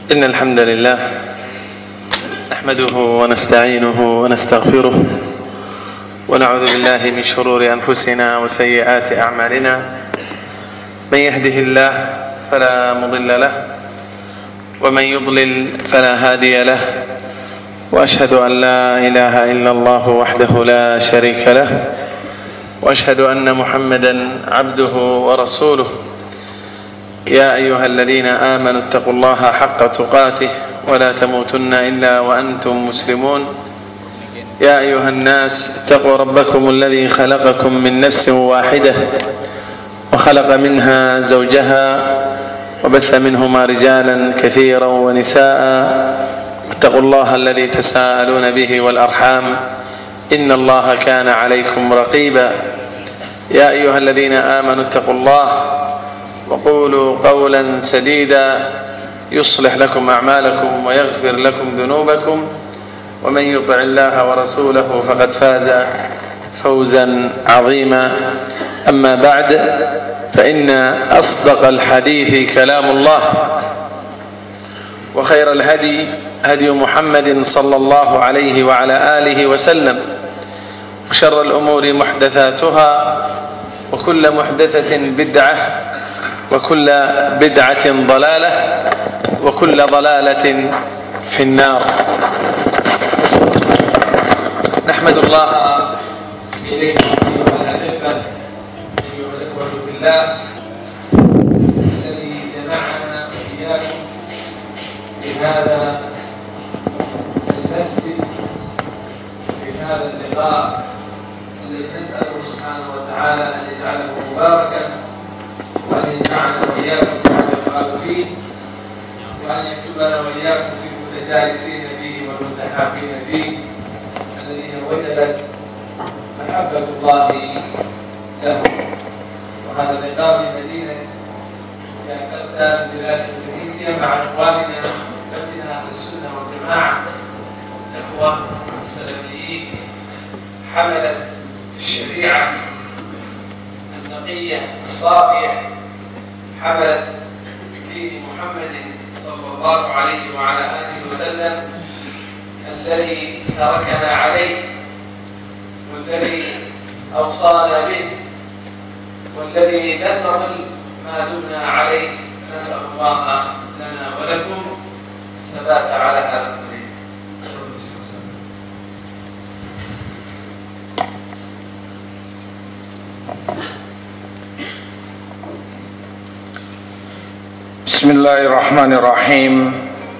إن الحمد لله نحمده ونستعينه ونستغفره ونعوذ بالله من شرور أنفسنا وسيئات أعمالنا. من يهده الله فلا مضل له ومن يضلل فلا هادي له، وأشهد أن لا إله إلا الله وحده لا شريك له، وأشهد أن محمدا عبده ورسوله. يا أيها الذين آمنوا اتقوا الله حق تقاته ولا تموتن إلا وأنتم مسلمون. يا أيها الناس اتقوا ربكم الذي خلقكم من نفس واحدة وخلق منها زوجها وبث منهما رجالا كثيرا ونساء، اتقوا الله الذي تساءلون به والأرحام إن الله كان عليكم رقيبا. يا أيها الذين آمنوا اتقوا الله وقولوا قولا سديدا يصلح لكم أعمالكم ويغفر لكم ذنوبكم، ومن يطع الله ورسوله فقد فاز فوزا عظيما. أما بعد، فإن أصدق الحديث كلام الله، وخير الهدي هدي محمد صلى الله عليه وعلى آله وسلم، وشر الأمور محدثاتها، وكل محدثة بدعة، وكل بدعة ضلالة، وكل ضلالة في النار. نحمد الله إليكم أيها الأحبة، أيها الإخوة في الله، الذي جمعنا وإياكم في هذا المسجد في هذا اللقاء الذي نسأله سبحانه وتعالى أن يجعله مباركا، وأن يجعلنا وإياكم كما يقال فيه، وأن يكتبنا وإياكم في المتجالسين فيه والمتحابين فيه الذين وجبت محبة الله لهم. وهذا اللقاء في مدينة جاكرتا بلاد إندونيسيا مع إخواننا لجنة أهل السنة والجماعة، الإخوة السلفيين، حملة الشريعة النقية الصافية، حملة دين محمد صلى الله عليه وعلى آله وسلم الذي تركنا عليه، والذي أوصانا به، والذي لن نضل ما دمنا عليه. نسأل الله لنا ولكم الثبات على هذا الطريق. Bismillahirrahmanirrahim.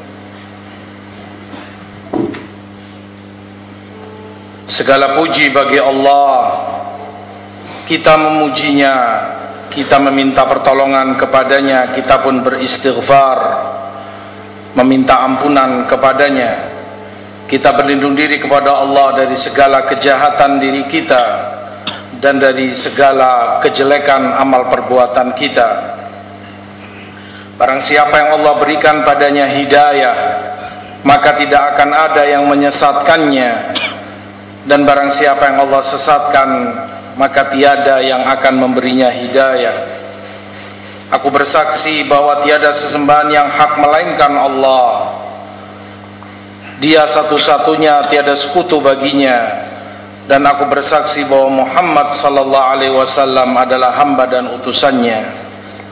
Segala puji bagi Allah. Kita memujinya, kita meminta pertolongan kepadanya, kita pun beristighfar, meminta ampunan kepadanya. Kita berlindung diri kepada Allah dari segala kejahatan diri kita dan dari segala kejelekan amal perbuatan kita. Barang siapa yang Allah berikan padanya hidayah, maka tidak akan ada yang menyesatkannya, dan barang siapa yang Allah sesatkan, maka tiada yang akan memberinya hidayah. Aku bersaksi bahwa tiada sesembahan yang hak melainkan Allah. Dia satu-satunya, tiada sekutu baginya. Dan aku bersaksi bahwa Muhammad sallallahu alaihi wasallam adalah hamba dan utusannya.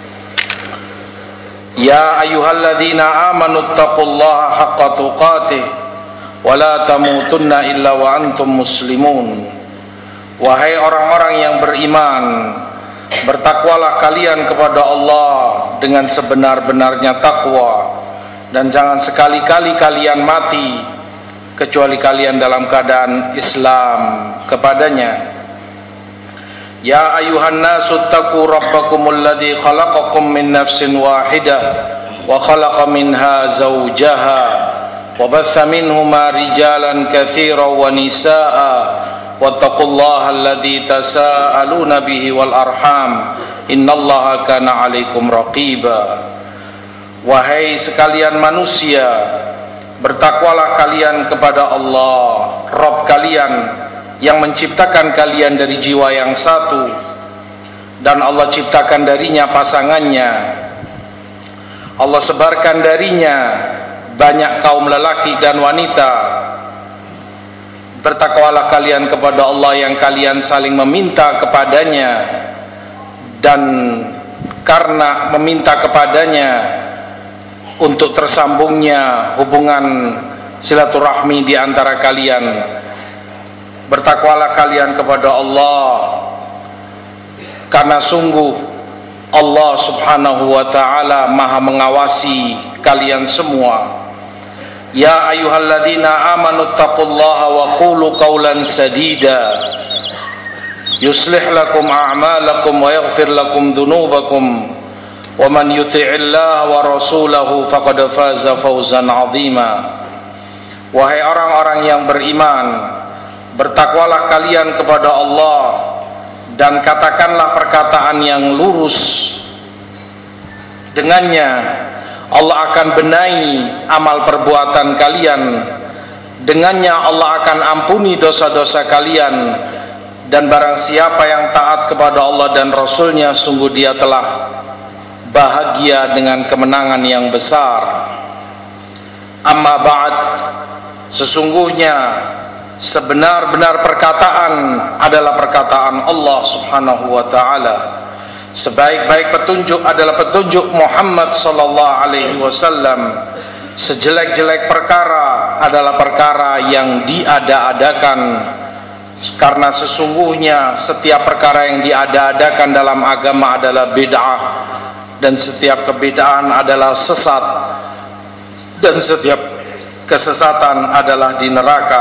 Ya ayyuhalladzina amanu taqullaha haqqa tuqatih wa la tamutunna illa wa antum muslimun. Wahai orang-orang yang beriman, bertakwalah kalian kepada Allah dengan sebenar-benarnya takwa, dan jangan sekali-kali kalian mati kecuali kalian dalam keadaan Islam kepadanya. Ya ayuhan nasu taqu rabbakumul ladzi khalaqakum min nafsin wahidah wa khalaqa minha zawjaha wa batha minhuma rijalan katsiran wa nisaa'a wattaqullaha alladzi tasaaluna bihi wal arham innallaha kana 'alaikum raqiba. Wahai sekalian manusia, bertakwalah kalian kepada Allah, Rabb kalian, yang menciptakan kalian dari jiwa yang satu, dan Allah ciptakan darinya pasangannya. Allah sebarkan darinya banyak kaum lelaki dan wanita, bertakwalah kalian kepada Allah yang kalian saling meminta kepadanya, dan karena meminta kepadanya untuk tersambungnya hubungan silaturahmi di antara kalian. Bertakwalah kalian kepada Allah, karena sungguh Allah subhanahu wa ta'ala maha mengawasi kalian semua. Ya ayyuhalladzina amanu taqullaha wa qulu qawlan sadida yuslih lakum a'malakum wa yaghfir lakum dhunubakum wa man yuti'illaha wa rasulahu faqad faza fawzan 'azima. Wahai orang-orang yang beriman, bertakwalah kalian kepada Allah dan katakanlah perkataan yang lurus. Dengannya Allah akan benahi amal perbuatan kalian. Dengannya Allah akan ampuni dosa-dosa kalian. Dan barang siapa yang taat kepada Allah dan Rasulnya, sungguh dia telah bahagia dengan kemenangan yang besar. Amma ba'd, sesungguhnya sebenar-benar perkataan adalah perkataan Allah subhanahu wa ta'ala. Sebaik-baik petunjuk adalah petunjuk Muhammad sallallahu alaihi wasallam. Sejelek-jelek perkara adalah perkara yang diada-adakan, karena sesungguhnya setiap perkara yang diada-adakan dalam agama adalah bid'ah, dan setiap kebid'ahan adalah sesat, dan setiap kesesatan adalah di neraka.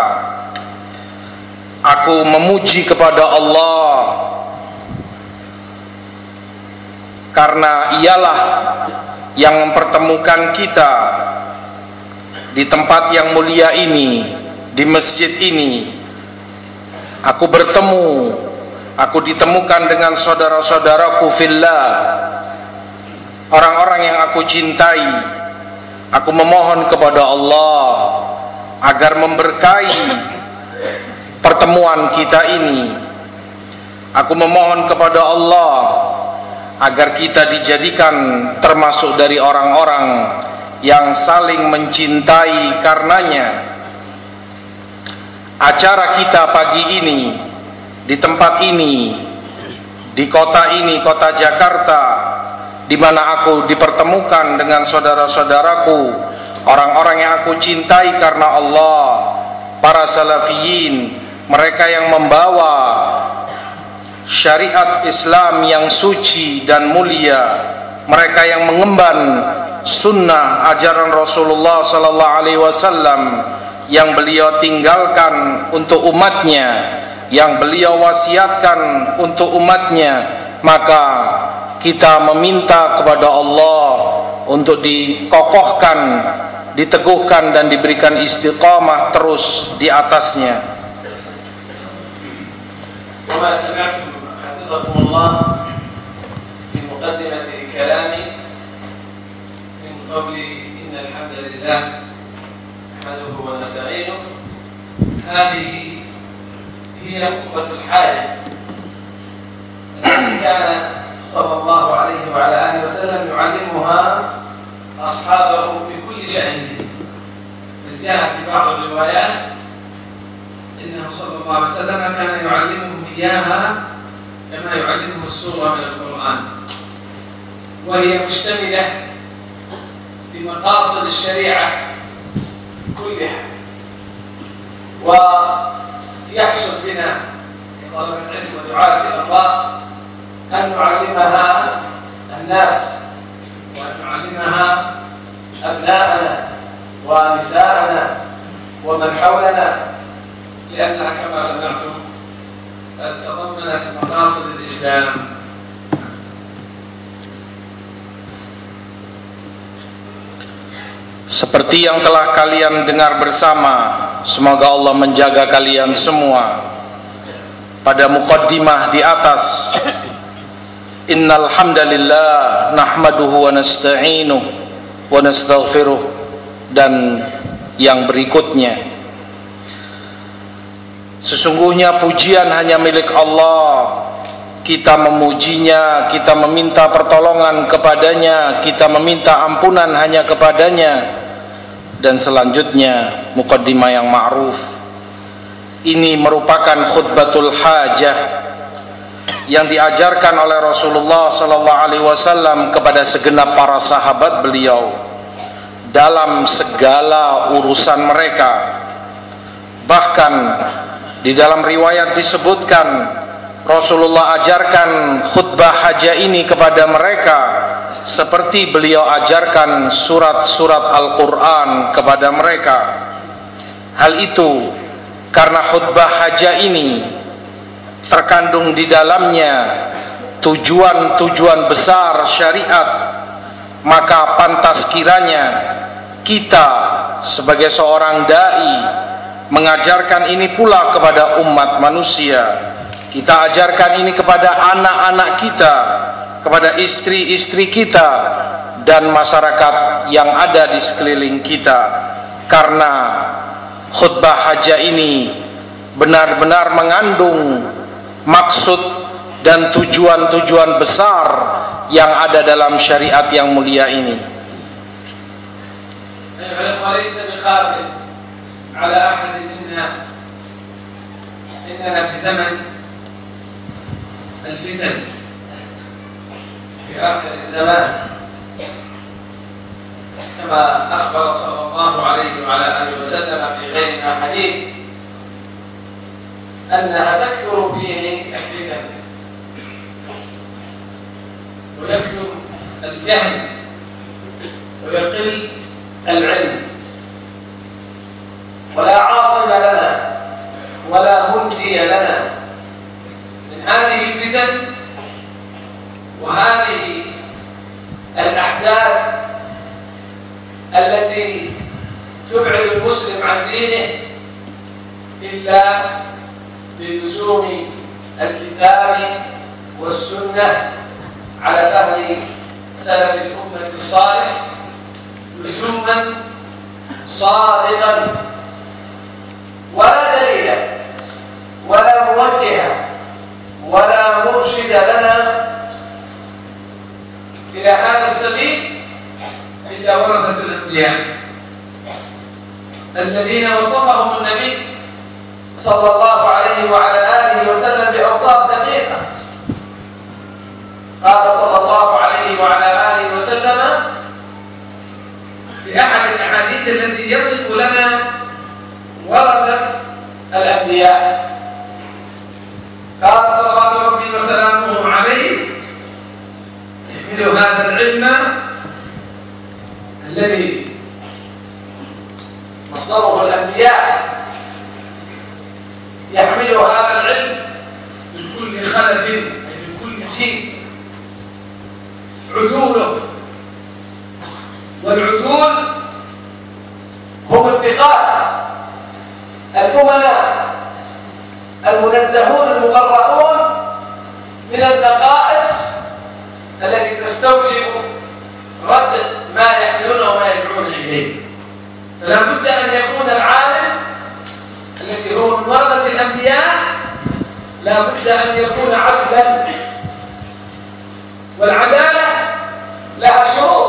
Aku memuji kepada Allah karena ialah yang mempertemukan kita di tempat yang mulia ini, di masjid ini. Aku bertemu, aku ditemukan dengan saudara-saudaraku fillah, orang-orang yang aku cintai. Aku memohon kepada Allah agar memberkahi pertemuan kita ini. Aku memohon kepada Allah agar kita dijadikan termasuk dari orang-orang yang saling mencintai karenanya. Acara kita pagi ini di tempat ini, di kota ini, kota Jakarta, di mana aku dipertemukan dengan saudara-saudaraku, orang-orang yang aku cintai karena Allah, para salafiyin, mereka yang membawa syariat Islam yang suci dan mulia, mereka yang mengemban sunnah ajaran Rasulullah sallallahu alaihi wasallam yang beliau tinggalkan untuk umatnya, yang beliau wasiatkan untuk umatnya. Maka kita meminta kepada Allah untuk dikokohkan, diteguhkan, dan diberikan istiqamah terus di atasnya. وما سمعتم حفظكم الله في مقدمة كلامي من قول إن الحمد لله نحمده ونستعينه، هذه هي خطبة الحاجة التي كان صلى الله عليه وعلى آله وسلم يعلمها أصحابه في كل شأنه. إذ جاء في بعض الروايات إنه صلى الله عليه وسلم كان يعلمهم إياها كما يعلمهم السورة من القرآن، وهي مشتملة بمقاصد الشريعة كلها. ويحسن بنا كطلبة علم ودعاة إلى الله أن نعلمها الناس، وأن نعلمها أبناءنا ونساءنا ومن حولنا، لأنها كما سمعتم تضمنت مقاصد الإسلام. Seperti yang telah kalian dengar bersama, semoga Allah menjaga kalian semua. Pada muqaddimah di atas, innal hamdalillah nahmaduhu wa nasta'inuhu wa nastaghfiruh, dan yang berikutnya, sesungguhnya pujian hanya milik Allah. Kita memujinya, kita meminta pertolongan kepadanya, kita meminta ampunan hanya kepadanya. dan selanjutnya muqaddimah yang ma'ruf. Ini merupakan khutbatul hajah yang diajarkan oleh Rasulullah sallallahu alaihi wasallam kepada segenap para sahabat beliau dalam segala urusan mereka. Bahkan di dalam riwayat disebutkan Rasulullah ajarkan khutbah hajah ini kepada mereka seperti beliau ajarkan surat-surat Al-Quran kepada mereka. Hal itu karena khutbah hajah ini terkandung di dalamnya tujuan-tujuan besar syariat, maka pantas kiranya kita sebagai seorang dai mengajarkan ini pula kepada umat manusia. Kita ajarkan ini kepada anak-anak kita, kepada istri-istri kita, dan masyarakat yang ada di sekeliling kita. Karena khutbah hajah ini benar-benar mengandung maksud dan tujuan-tujuan besar yang ada dalam syariat yang mulia ini. الفتن في آخر الزمان كما أخبر صلى الله عليه وعلى آله وسلم في غير ما حديث أنها تكثر فيه الفتن ويكثر الجهل ويقل العلم ولا عاصم لنا ولا مهدي لنا هذه الفتن وهذه الأحداث التي تبعد المسلم عن دينه إلا بلزوم الكتاب والسنة على فهم سلف الأمة الصالح لزوما صادقا ولا دليل ولا موجه ولا مرشد لنا إلى هذا السبيل إلا ورثة الأنبياء الذين وصفهم النبي صلى الله عليه وعلى آله وسلم بأوصاف دقيقة. قال صلى الله عليه وعلى آله وسلم في أحد الأحاديث التي يصف لنا ورثة الأنبياء، قال صلوات ربي وسلامه عليه: يحمل هذا العلم الذي مصدره الأنبياء، يحمل هذا العلم من كل خلف من كل جيل عدوله، والعدول هم الثقات الأمناء المنزهون المبرؤون من النقائص التي تستوجب رد ما يحملونه وما يدعون إليه. فلا بد أن يكون العالم الذي هو من ورثة الأنبياء لا بد أن يكون عدلا، والعدالة لها شروط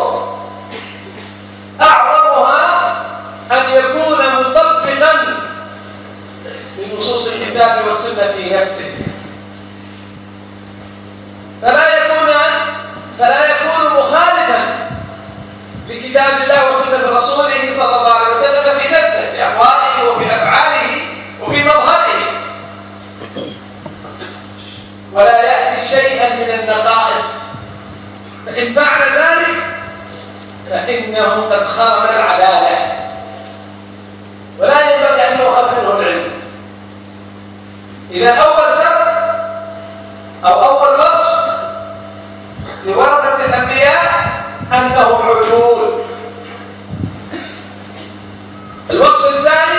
أعظمها أن يكون مطبقا لنصوص الكتاب والسنة في نفسه، فلا يكون مخالفا لكتاب الله وسنة رسوله صلى الله عليه وسلم في نفسه، في أقواله وفي أفعاله وفي مظهره، ولا يأتي شيئا من النقائص، فإن فعل ذلك فإنه قد خرم العدالة، ولا ينبغي أن يؤخذ منه العلم. إذا أول شرط أو أول وصف لورثة الأنبياء أنهم عدول. الوصف الثاني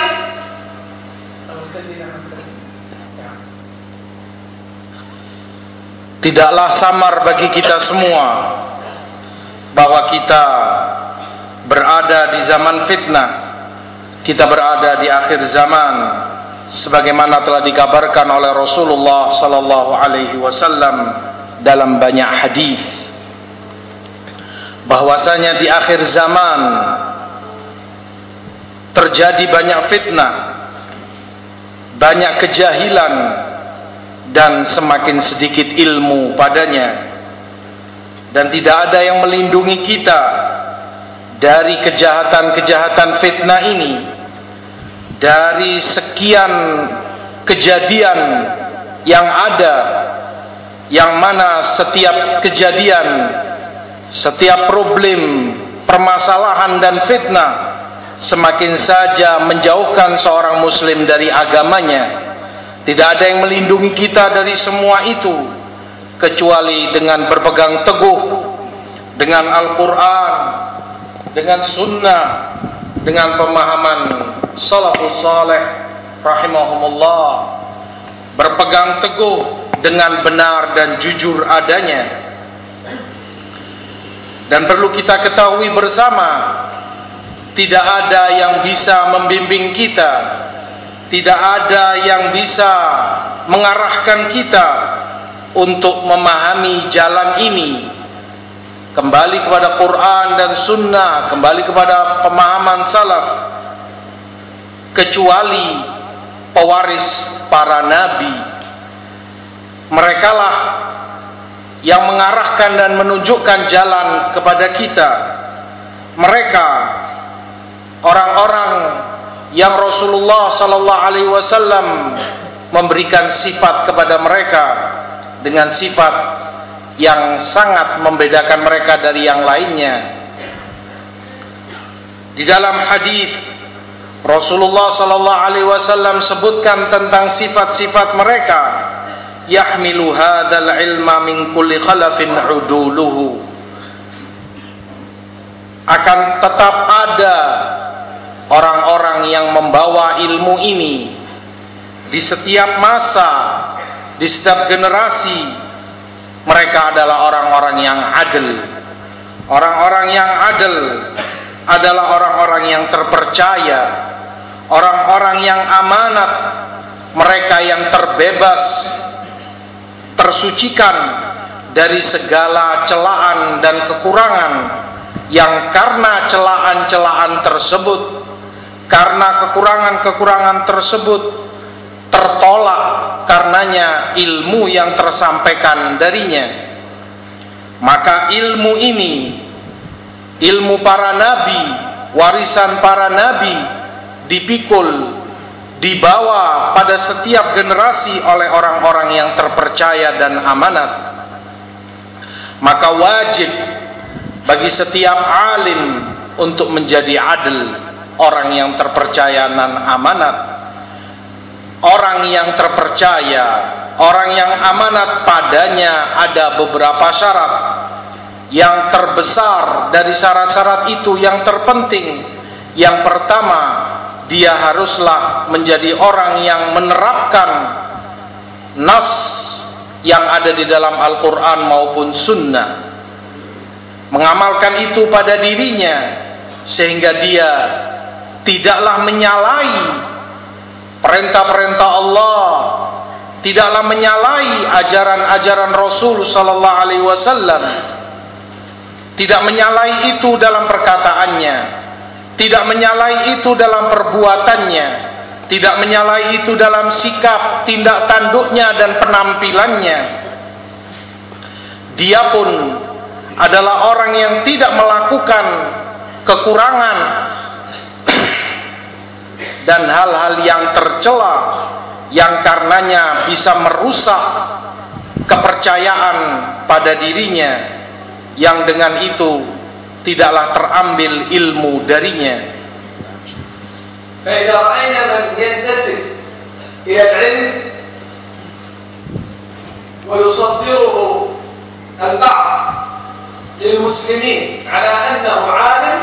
tidaklah samar bagi kita semua bahwa kita berada di zaman fitnah, kita berada di akhir zaman, sebagaimana telah dikabarkan oleh Rasulullah sallallahu alaihi wasallam dalam banyak hadis, bahwasanya di akhir zaman terjadi banyak fitnah, banyak kejahilan, dan semakin sedikit ilmu padanya, dan tidak ada yang melindungi kita dari kejahatan-kejahatan fitnah ini. Dari sekian kejadian yang ada, yang mana setiap kejadian, setiap problem, permasalahan dan fitnah semakin saja menjauhkan seorang muslim dari agamanya. Tidak ada yang melindungi kita dari semua itu kecuali dengan berpegang teguh dengan Al-Quran, dengan sunnah, dengan pemahaman salafus saleh rahimahumullah, berpegang teguh dengan benar dan jujur adanya. Dan perlu kita ketahui bersama, tidak ada yang bisa membimbing kita, tidak ada yang bisa mengarahkan kita untuk memahami jalan ini kembali kepada Quran dan Sunnah, kembali kepada pemahaman salaf, kecuali pewaris para nabi. Merekalah yang mengarahkan dan menunjukkan jalan kepada kita. Mereka orang-orang yang Rasulullah sallallahu alaihi wasallam memberikan sifat kepada mereka dengan sifat yang sangat membedakan mereka dari yang lainnya. Di dalam hadis Rasulullah sallallahu alaihi wasallam sebutkan tentang sifat-sifat mereka, yahmilu hadzal ilma min kulli khalafin uduluhu. Akan tetap ada orang-orang yang membawa ilmu ini di setiap masa, di setiap generasi. Mereka adalah orang-orang yang adil. Orang-orang yang adil adalah orang-orang yang terpercaya, orang-orang yang amanat, mereka yang terbebas, tersucikan dari segala celaan dan kekurangan, yang karena celaan-celaan tersebut, karena kekurangan-kekurangan tersebut tertolak karenanya ilmu yang tersampaikan darinya. Maka ilmu ini, ilmu para nabi, warisan para nabi, dipikul, dibawa pada setiap generasi oleh orang-orang yang terpercaya dan amanat. Maka wajib bagi setiap alim untuk menjadi adil, orang yang terpercaya dan amanat. Orang yang terpercaya, orang yang amanat, padanya ada beberapa syarat. Yang terbesar dari syarat-syarat itu, yang terpenting, yang pertama, dia haruslah menjadi orang yang menerapkan nas yang ada di dalam Al-Quran maupun Sunnah, mengamalkan itu pada dirinya, sehingga dia tidaklah menyalahi perintah-perintah Allah, tidaklah menyalahi ajaran-ajaran Rasul sallallahu alaihi wasallam, tidak menyalahi itu dalam perkataannya, tidak menyalahi itu dalam perbuatannya, tidak menyalahi itu dalam sikap, tindak tanduknya dan penampilannya. Dia pun adalah orang yang tidak melakukan kekurangan dan hal-hal yang tercela yang karenanya bisa merusak kepercayaan pada dirinya, yang dengan itu tidaklah terambil ilmu darinya. فإذا رأينا من ينتسب إلى العلم ويصدره البعض للمسلمين على أنه عالم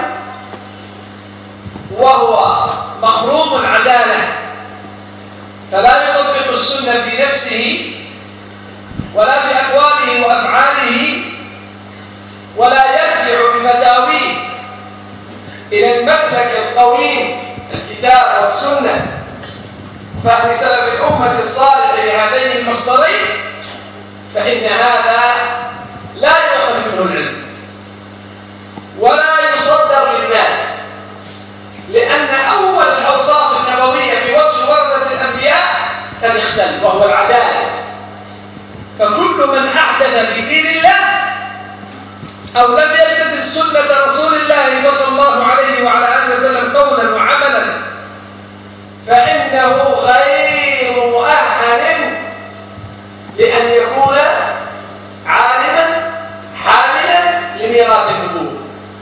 وهو مخروم العدالة فلا يطبق السنة في نفسه ولا في أقواله وأفعاله ولا يرجع بفتاويه إلى المسلك القويم الكتاب والسنة فهم سلف الأمة الصالح لهذين المصدرين، فإن هذا لا يؤخذ منه العلم ولا يصدر للناس، لأن أول قد اختل وهو العدالة. فكل من أحدث في دين الله أو لم يلتزم سنة رسول الله صلى الله عليه وعلى آله وسلم قولا وعملا فإنه غير مؤهل لأن يكون عالما حاملا لميراث النبوة.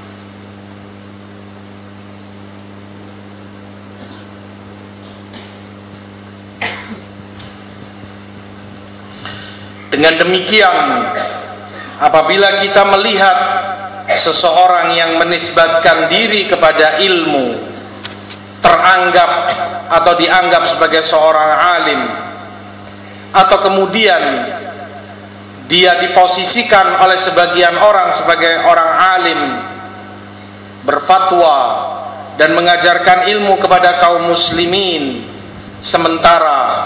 Dengan demikian, apabila kita melihat seseorang yang menisbatkan diri kepada ilmu, teranggap atau dianggap sebagai seorang alim, atau kemudian dia diposisikan oleh sebagian orang sebagai orang alim, berfatwa dan mengajarkan ilmu kepada kaum muslimin, sementara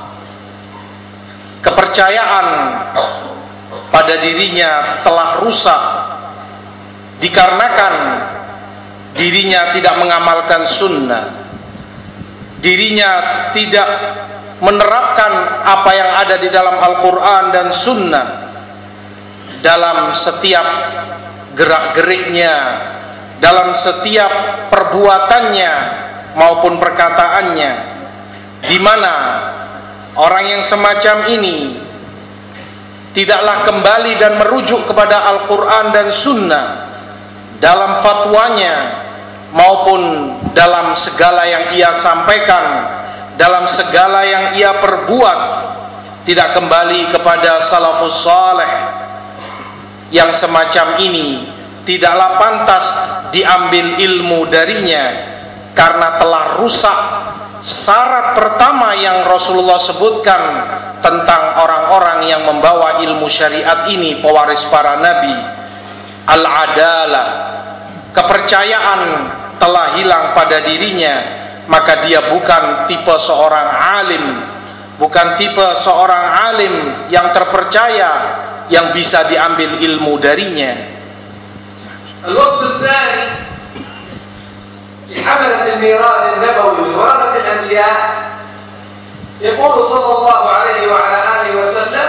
kepercayaan pada dirinya telah rusak dikarenakan dirinya tidak mengamalkan sunnah, dirinya tidak menerapkan apa yang ada di dalam Al-Quran dan sunnah dalam setiap gerak-geriknya, dalam setiap perbuatannya maupun perkataannya, di mana orang yang semacam ini tidaklah kembali dan merujuk kepada Al-Quran dan sunnah dalam fatwanya maupun dalam segala yang ia sampaikan, dalam segala yang ia perbuat, tidak kembali kepada salafus saleh, yang semacam ini tidaklah pantas diambil ilmu darinya karena telah rusak syarat pertama yang Rasulullah sebutkan tentang orang-orang yang membawa ilmu syariat ini, pewaris para nabi, al-adalah, kepercayaan telah hilang pada dirinya, maka dia bukan tipe seorang alim, bukan tipe seorang alim yang terpercaya yang bisa diambil ilmu darinya. Al-wasf tsani في حملة الميراث النبوي لورثة الأنبياء يقول صلى الله عليه وعلى آله وسلم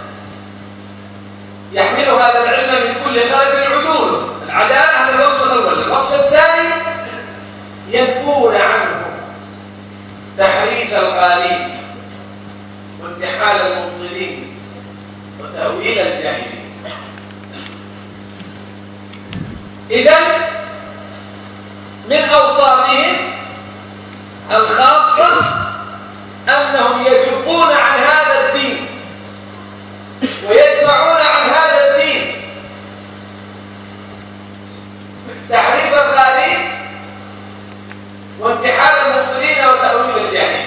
يحمل هذا العلم من كل خلف العدول. العدالة هذا الوصف الأول. الوصف الثاني ينفون عنه تحريف الغالين وانتحال المبطلين وتأويل الجاهلين. إذن من أوصافهم الخاصة أنهم يدفون عن هذا الدين ويدفعون عن هذا الدين تحريف الغالين وانتحال المبطلين وتأويل الجاهلين.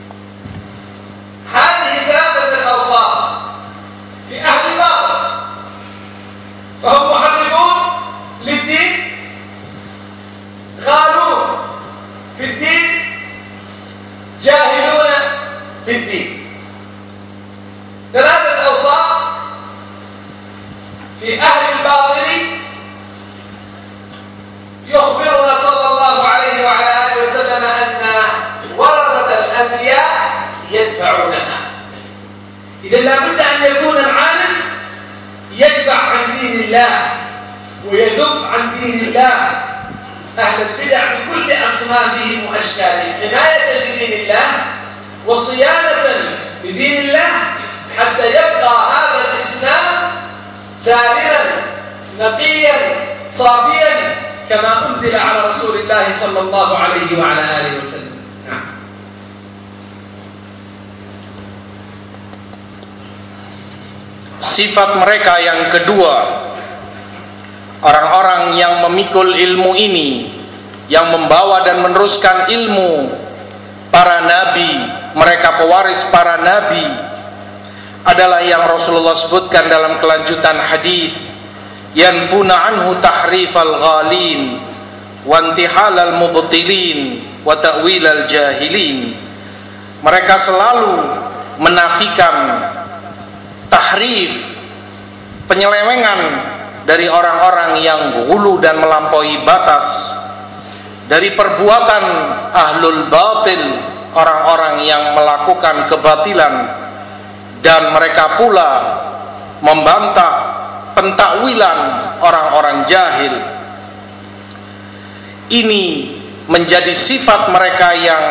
هذه ثلاثة الأوصاف في أهل الباطل، فهم محرفون للدين، غالون في الدين، جاهلون في الدين. ثلاثة أوصاف في أهل الباطل يخبرنا صلى الله عليه وعلى آله وسلم أن ورثة الأنبياء يدفعونها. إذا لابد أن يكون العالم يدفع عن دين الله ويذب عن دين الله أهل البدع بكل أصنافهم وأشكالهم، حماية لدين الله وصيانة لدين الله حتى يبقى هذا الإسلام سالما نقيا صافيا كما أنزل على رسول الله صلى الله عليه وعلى آله وسلم. Sifat mereka yang kedua, orang-orang yang memikul ilmu ini, yang membawa dan meneruskan ilmu para nabi, mereka pewaris para nabi, adalah yang Rasulullah sebutkan dalam kelanjutan hadis, yanfuna anhu tahrifal ghalin wa intihalal mubtilin wa ta'wilal jahilin. Mereka selalu menafikan tahrif, penyelewengan dari orang-orang yang hulu dan melampaui batas, dari perbuatan ahlul batil orang-orang yang melakukan kebatilan, dan mereka pula membantah pentakwilan orang-orang jahil. Ini menjadi sifat mereka yang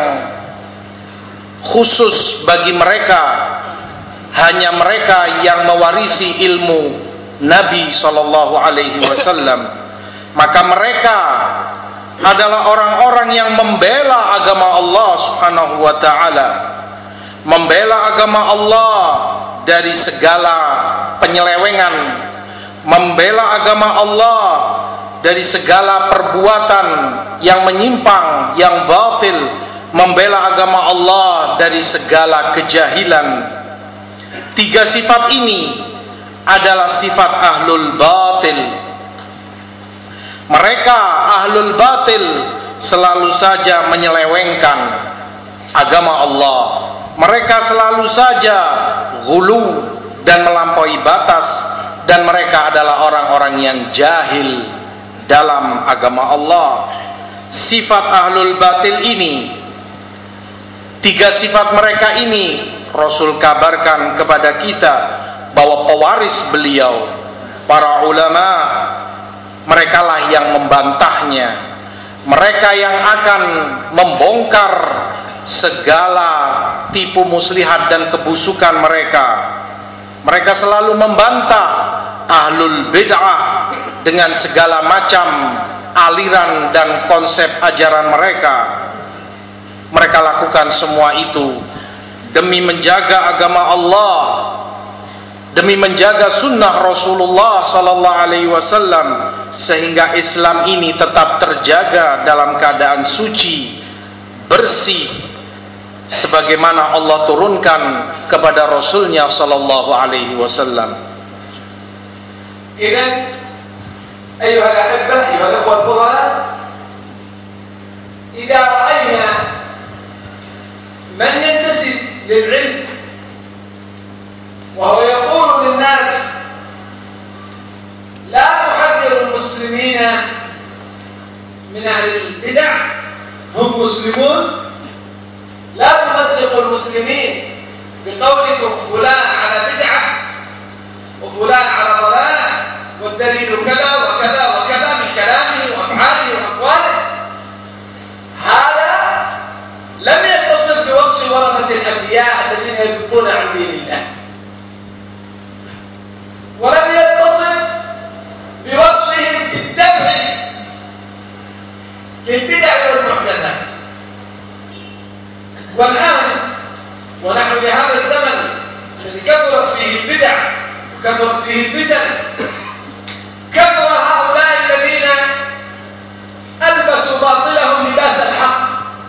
khusus bagi mereka, hanya mereka yang mewarisi ilmu Nabi sallallahu alaihi wasallam. Maka mereka adalah orang-orang yang membela agama Allah Subhanahu wa taala, membela agama Allah dari segala penyelewengan, membela agama Allah dari segala perbuatan yang menyimpang, yang batil, membela agama Allah dari segala kejahilan. Tiga sifat ini adalah sifat ahlul batil. Mereka ahlul batil selalu saja menyelewengkan agama Allah. Mereka selalu saja ghulu dan melampaui batas, dan mereka adalah orang-orang yang jahil dalam agama Allah. Sifat ahlul batil ini, tiga sifat mereka ini Rasul kabarkan kepada kita bahwa pewaris beliau, para ulama, merekalah yang membantahnya. Mereka yang akan membongkar segala tipu muslihat dan kebusukan mereka. Mereka selalu membantah ahlul bid'ah dengan segala macam aliran dan konsep ajaran mereka. Mereka lakukan semua itu demi menjaga agama Allah, demi menjaga sunnah Rasulullah sallallahu alaihi wasallam, sehingga Islam ini tetap terjaga dalam keadaan suci, bersih, sebagaimana Allah turunkan kepada Rasulnya sallallahu alaihi wasallam. Idzan ayyuhal ahibbah, ayyuhal ikhwal fudhala, idza ra'ayna man yantasib lil'ilm wa huwa yaqulu lin-nas la tuhaddiru al-muslimina min ahli al-bid'ah hum muslimun la tumassikhu al-muslimin biqawlikum fulan ala bid'ah wa fulan ala dalalah والدليل كذا وكذا وكذا من كلامه وأفعاله وأقواله. هذا لم يتصل بوصف ورثة الأنبياء الذين يذبون عن دين الله، ولم يتصل بوصفهم بالدفع في البدع والمحدثات. والآن ونحن بهذا الزمن الذي كثرت فيه البدع وكثرت فيه الفتن، كثر هؤلاء الذين ألبسوا باطلهم لباس الحق،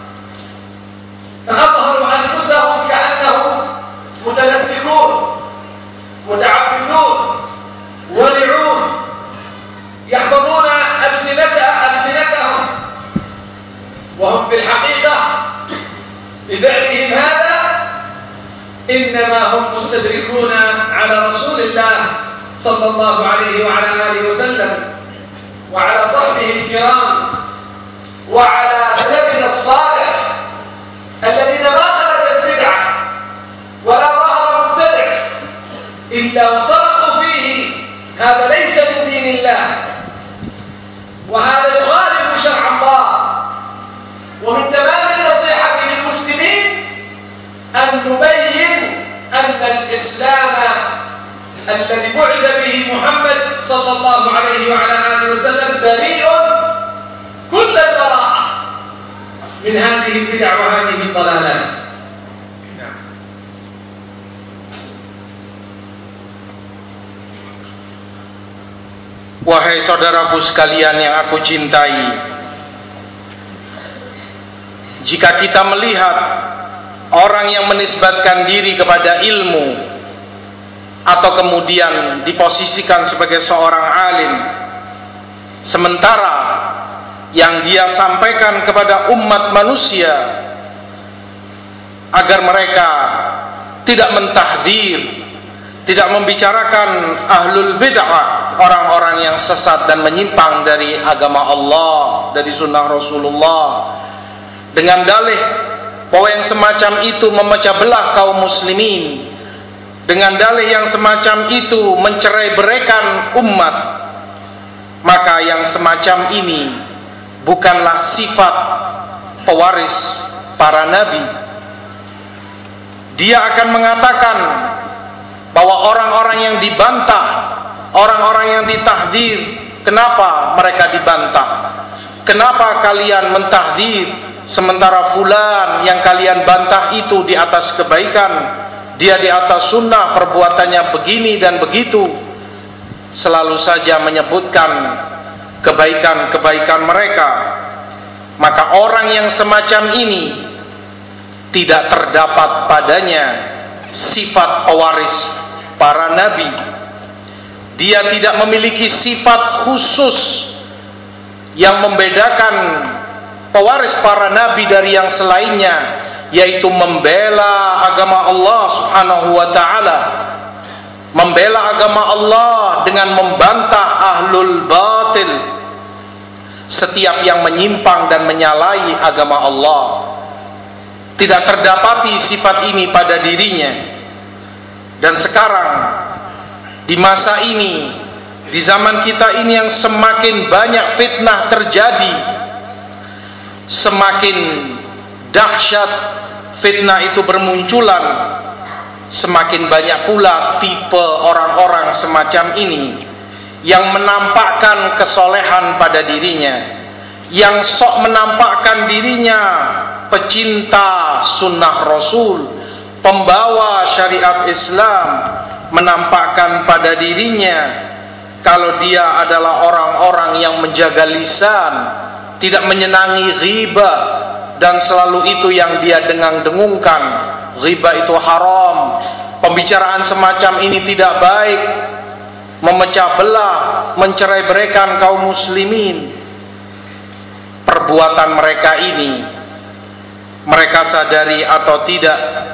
فأظهروا أنفسهم كأنهم متنسكون متعبدون ورعون يحفظون ألسنتهم، وهم في الحقيقة بفعلهم هذا إنما هم مستدركون على رسول الله صلى الله عليه وعلى آله وسلم وعلى صحبه الكرام وعلى سلفنا الصالح الذين ما خرجت بدعة ولا ظهر مبتدع إلا وصرخوا فيه هذا ليس من دين الله وهذا يخالف شرع الله. ومن تمام النصيحة للمسلمين أن نبين أن الإسلام الذي بعث به محمد صلى الله عليه وعلى آله وسلم بريء كل البراءة من هذه البدع وهذه الضلالات. Wahai saudaraku sekalian yang aku cintai, jika kita melihat orang yang menisbatkan diri kepada ilmu atau kemudian diposisikan sebagai seorang alim, sementara yang dia sampaikan kepada umat manusia agar mereka tidak mentahdzir, tidak membicarakan ahlul bid'ah, orang-orang yang sesat dan menyimpang dari agama Allah, dari sunnah Rasulullah, dengan dalih bahwa yang semacam itu memecah belah kaum muslimin, dengan dalih yang semacam itu mencerai-beraikan umat, maka yang semacam ini bukanlah sifat pewaris para nabi. Dia akan mengatakan bahwa orang-orang yang dibantah, orang-orang yang ditahdir, kenapa mereka dibantah? Kenapa kalian mentahdir sementara fulan yang kalian bantah itu di atas kebaikan, dia di atas sunnah, perbuatannya begini dan begitu, selalu saja menyebutkan kebaikan-kebaikan mereka. Maka orang yang semacam ini tidak terdapat padanya sifat pewaris para nabi. Dia tidak memiliki sifat khusus yang membedakan pewaris para nabi dari yang selainnya, yaitu membela agama Allah Subhanahu wa ta'ala, membela agama Allah dengan membantah ahlul batil, setiap yang menyimpang dan menyalahi agama Allah. Tidak terdapati sifat ini pada dirinya. Dan sekarang di masa ini, di zaman kita ini yang semakin banyak fitnah terjadi, semakin dahsyat fitnah itu bermunculan, semakin banyak pula tipe orang-orang semacam ini yang menampakkan kesolehan pada dirinya, yang sok menampakkan dirinya pecinta sunnah Rasul, pembawa syariat Islam, menampakkan pada dirinya kalau dia adalah orang-orang yang menjaga lisan, tidak menyenangi ghibah, dan selalu itu yang dia dengang-dengungkan. Ghibah itu haram, pembicaraan semacam ini tidak baik, memecah belah, mencerai-beraikan kaum muslimin. Perbuatan mereka ini, mereka sadari atau tidak,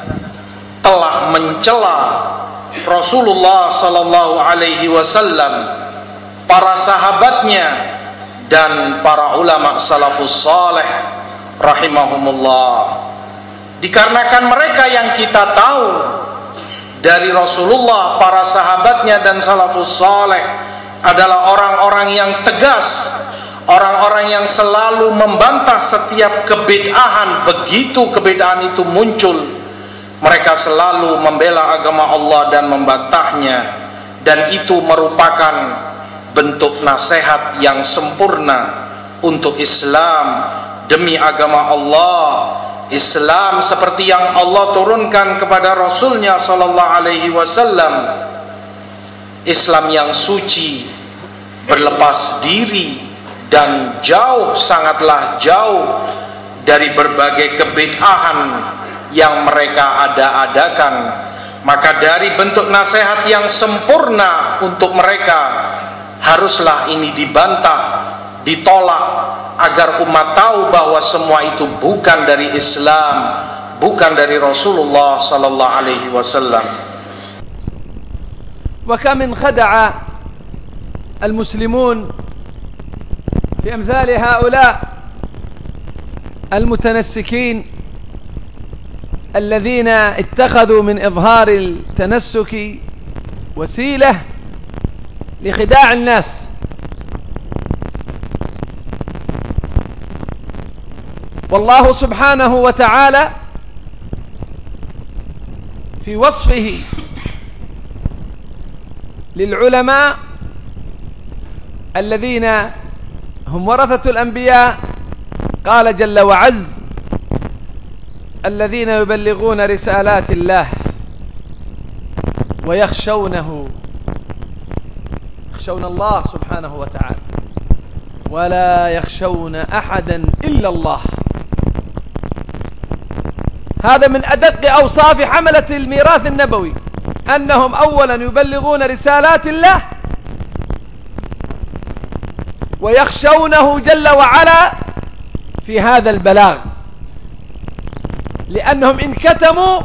telah mencela Rasulullah sallallahu alaihi wasallam, para sahabatnya, dan para ulama salafus saleh rahimahumullah. Dikarenakan mereka yang kita tahu dari Rasulullah, para sahabatnya dan salafus saleh adalah orang-orang yang tegas, orang-orang yang selalu membantah setiap kebid'ahan. Begitu kebid'ahan itu muncul, mereka selalu membela agama Allah dan membantahnya, dan itu merupakan bentuk nasihat yang sempurna untuk Islam demi agama Allah, Islam seperti yang Allah turunkan kepada Rasulnya sallallahu alaihi wasallam, Islam yang suci, berlepas diri dan jauh, sangatlah jauh dari berbagai kebid'ahan yang mereka ada-adakan. Maka dari bentuk nasihat yang sempurna untuk mereka, haruslah ini dibantah, ditolak, agar umat tahu bahwa semua itu bukan dari Islam, bukan dari Rasulullah sallallahu alaihi wasallam. Wa kam min khada'a al-muslimun fi amthal haula al-mutanassikin alladhina ittakhadhu min idhar al-tanassuki wasilah li khida' an-nas. والله سبحانه وتعالى في وصفه للعلماء الذين هم ورثة الأنبياء قال جل وعز: الذين يبلغون رسالات الله ويخشونه، يخشون الله سبحانه وتعالى ولا يخشون أحدا إلا الله. هذا من أدق أوصاف حملة الميراث النبوي، أنهم أولا يبلغون رسالات الله ويخشونه جل وعلا في هذا البلاغ، لأنهم إن كتموا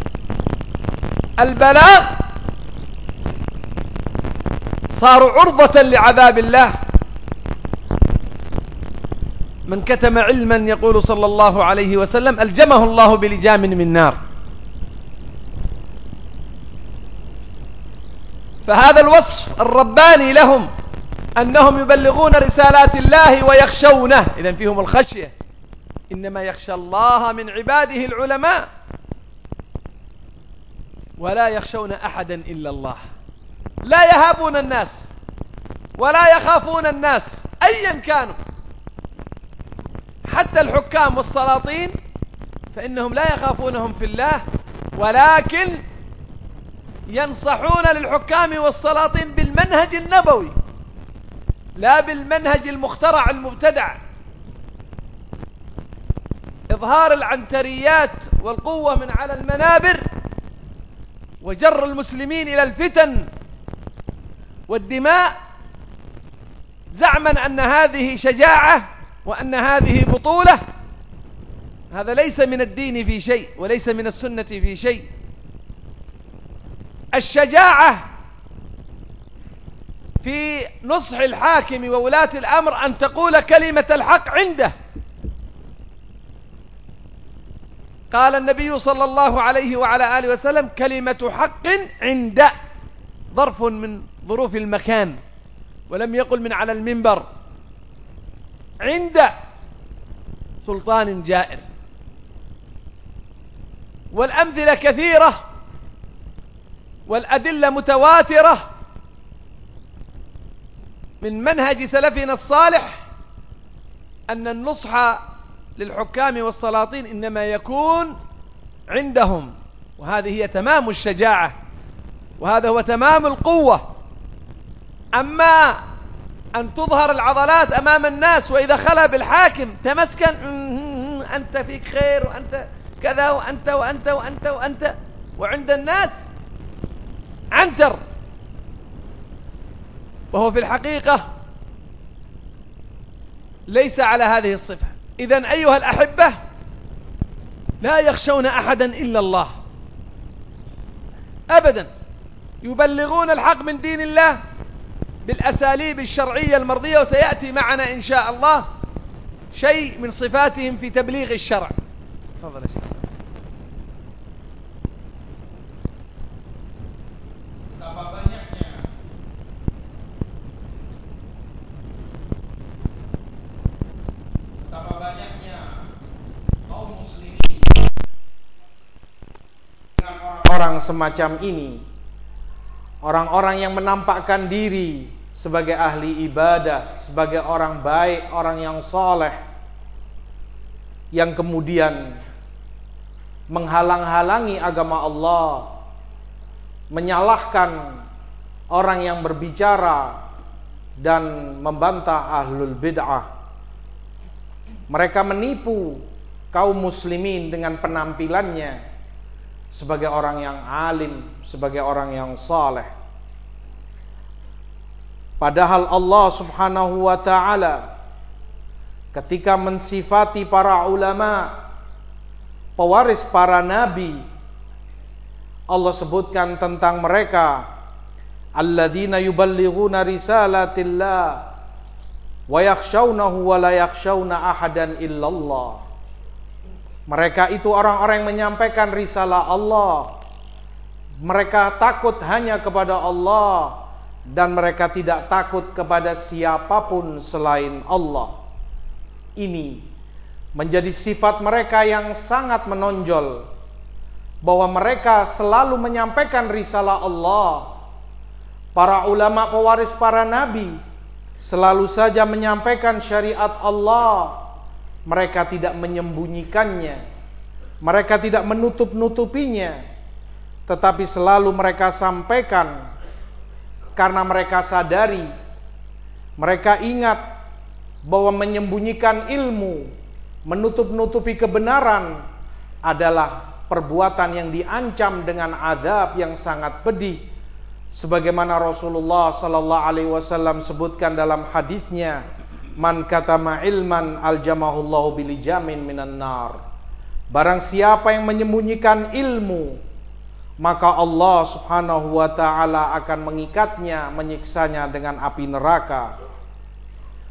البلاغ صاروا عرضة لعذاب الله. من كتم علما يقول صلى الله عليه وسلم ألجمه الله بلجام من نار. فهذا الوصف الرباني لهم أنهم يبلغون رسالات الله ويخشونه، إذن فيهم الخشية. إنما يخشى الله من عباده العلماء، ولا يخشون أحدا إلا الله. لا يهابون الناس ولا يخافون الناس أيا كانوا، حتى الحكام والسلاطين فإنهم لا يخافونهم في الله، ولكن ينصحون للحكام والسلاطين بالمنهج النبوي لا بالمنهج المخترع المبتدع. إظهار العنتريات والقوة من على المنابر وجر المسلمين إلى الفتن والدماء زعما أن هذه شجاعة وأن هذه بطولة، هذا ليس من الدين في شيء وليس من السنة في شيء. الشجاعة في نصح الحاكم وولاة الأمر أن تقول كلمة الحق عنده. قال النبي صلى الله عليه وعلى آله وسلم: كلمة حق عند، ظرف من ظروف المكان، ولم يقل من على المنبر، عند سلطان جائر. والأمثلة كثيرة والأدلة متواترة من منهج سلفنا الصالح أن النصح للحكام والسلاطين إنما يكون عندهم، وهذه هي تمام الشجاعة وهذا هو تمام القوة. أما أن تظهر العضلات أمام الناس وإذا خلا بالحاكم تمسكن، أنت فيك خير وأنت كذا وأنت وأنت وأنت وأنت، وعند الناس عنتر، وهو في الحقيقة ليس على هذه الصفة. إذن أيها الأحبة، لا يخشون أحدا إلا الله أبدا، يبلغون الحق من دين الله بالأساليب الشرعية المرضية، وسيأتي معنا إن شاء الله شيء من صفاتهم في تبليغ الشرع. تفضل يا شيخ. Betapa banyaknya kaum muslimin dengan orang-orang semacam ini, orang-orang yang menampakkan diri sebagai ahli ibadah, sebagai orang baik, orang yang soleh, yang kemudian menghalang-halangi agama Allah, menyalahkan orang yang berbicara dan membantah ahlul bid'ah. Mereka menipu kaum muslimin dengan penampilannya sebagai orang yang alim, sebagai orang yang saleh. Padahal Allah Subhanahu wa ta'ala ketika mensifati para ulama, pewaris para nabi, Allah sebutkan tentang mereka, alladzina yuballighuna risalatillah wa yakhshawnahu wa la yakhshawna ahadan illallah. Mereka itu orang-orang yang menyampaikan risalah Allah. Mereka takut hanya kepada Allah dan mereka tidak takut kepada siapapun selain Allah. Ini menjadi sifat mereka yang sangat menonjol, bahwa mereka selalu menyampaikan risalah Allah. Para ulama pewaris para nabi selalu saja menyampaikan syariat Allah. Mereka tidak menyembunyikannya, mereka tidak menutup-nutupinya, tetapi selalu mereka sampaikan karena mereka sadari, mereka ingat bahwa menyembunyikan ilmu, menutup-nutupi kebenaran adalah perbuatan yang diancam dengan azab yang sangat pedih, sebagaimana Rasulullah sallallahu alaihi wasallam sebutkan dalam hadisnya, man katama ilman aljamahullahu bilijamin minan nar. Barang siapa yang menyembunyikan ilmu, maka Allah Subhanahu wa ta'ala akan mengikatnya, menyiksanya dengan api neraka.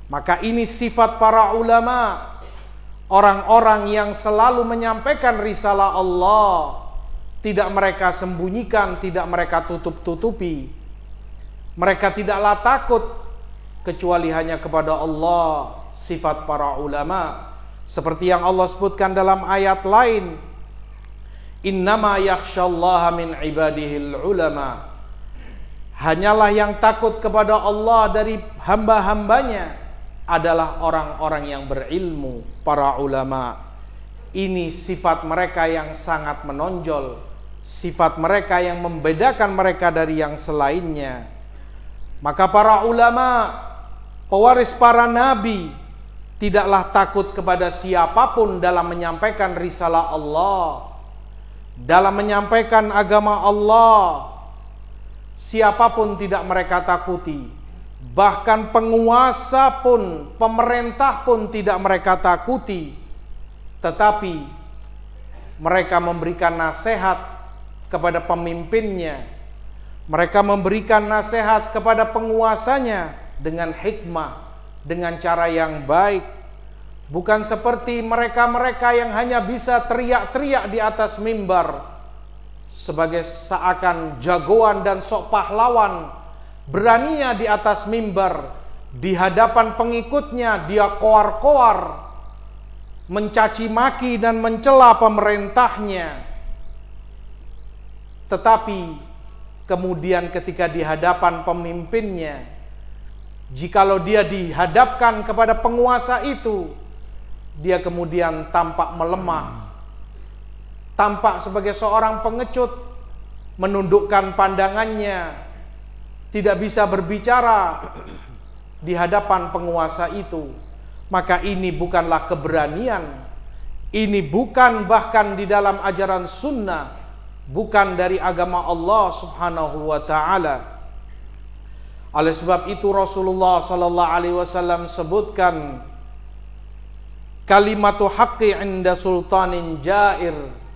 Maka ini sifat para ulama, orang-orang yang selalu menyampaikan risalah Allah, tidak mereka sembunyikan, tidak mereka tutup-tutupi. Mereka tidaklah takut kecuali hanya kepada Allah. Sifat para ulama seperti yang Allah sebutkan dalam ayat lain, innama yakhsyallaha min ibadihil ulama. Hanyalah yang takut kepada Allah dari hamba-hambanya adalah orang-orang yang berilmu, para ulama. Ini sifat mereka yang sangat menonjol, sifat mereka yang membedakan mereka dari yang selainnya. Maka para ulama, pewaris para nabi, tidaklah takut kepada siapapun dalam menyampaikan risalah Allah, dalam menyampaikan agama Allah. Siapapun tidak mereka takuti. Bahkan penguasa pun, pemerintah pun tidak mereka takuti. Tetapi mereka memberikan nasihat kepada pemimpinnya. Mereka memberikan nasihat kepada penguasanya dengan hikmah, dengan cara yang baik. Bukan seperti mereka-mereka yang hanya bisa teriak-teriak di atas mimbar sebagai seakan jagoan dan sok pahlawan. Beraninya di atas mimbar, di hadapan pengikutnya dia koar-koar, mencaci maki dan mencela pemerintahnya. Tetapi kemudian ketika di hadapan pemimpinnya, jikalau dia dihadapkan kepada penguasa itu, dia kemudian tampak melemah, tampak sebagai seorang pengecut, menundukkan pandangannya, tidak bisa berbicara di hadapan penguasa itu. Maka ini bukanlah keberanian, ini bukan bahkan di dalam ajaran sunnah, bukan dari agama Allah subhanahu wa ta'ala. Oleh sebab itu Rasulullah sallallahu alaihi wasallam sebutkan, kalimatu haqqi inda sultanin jair,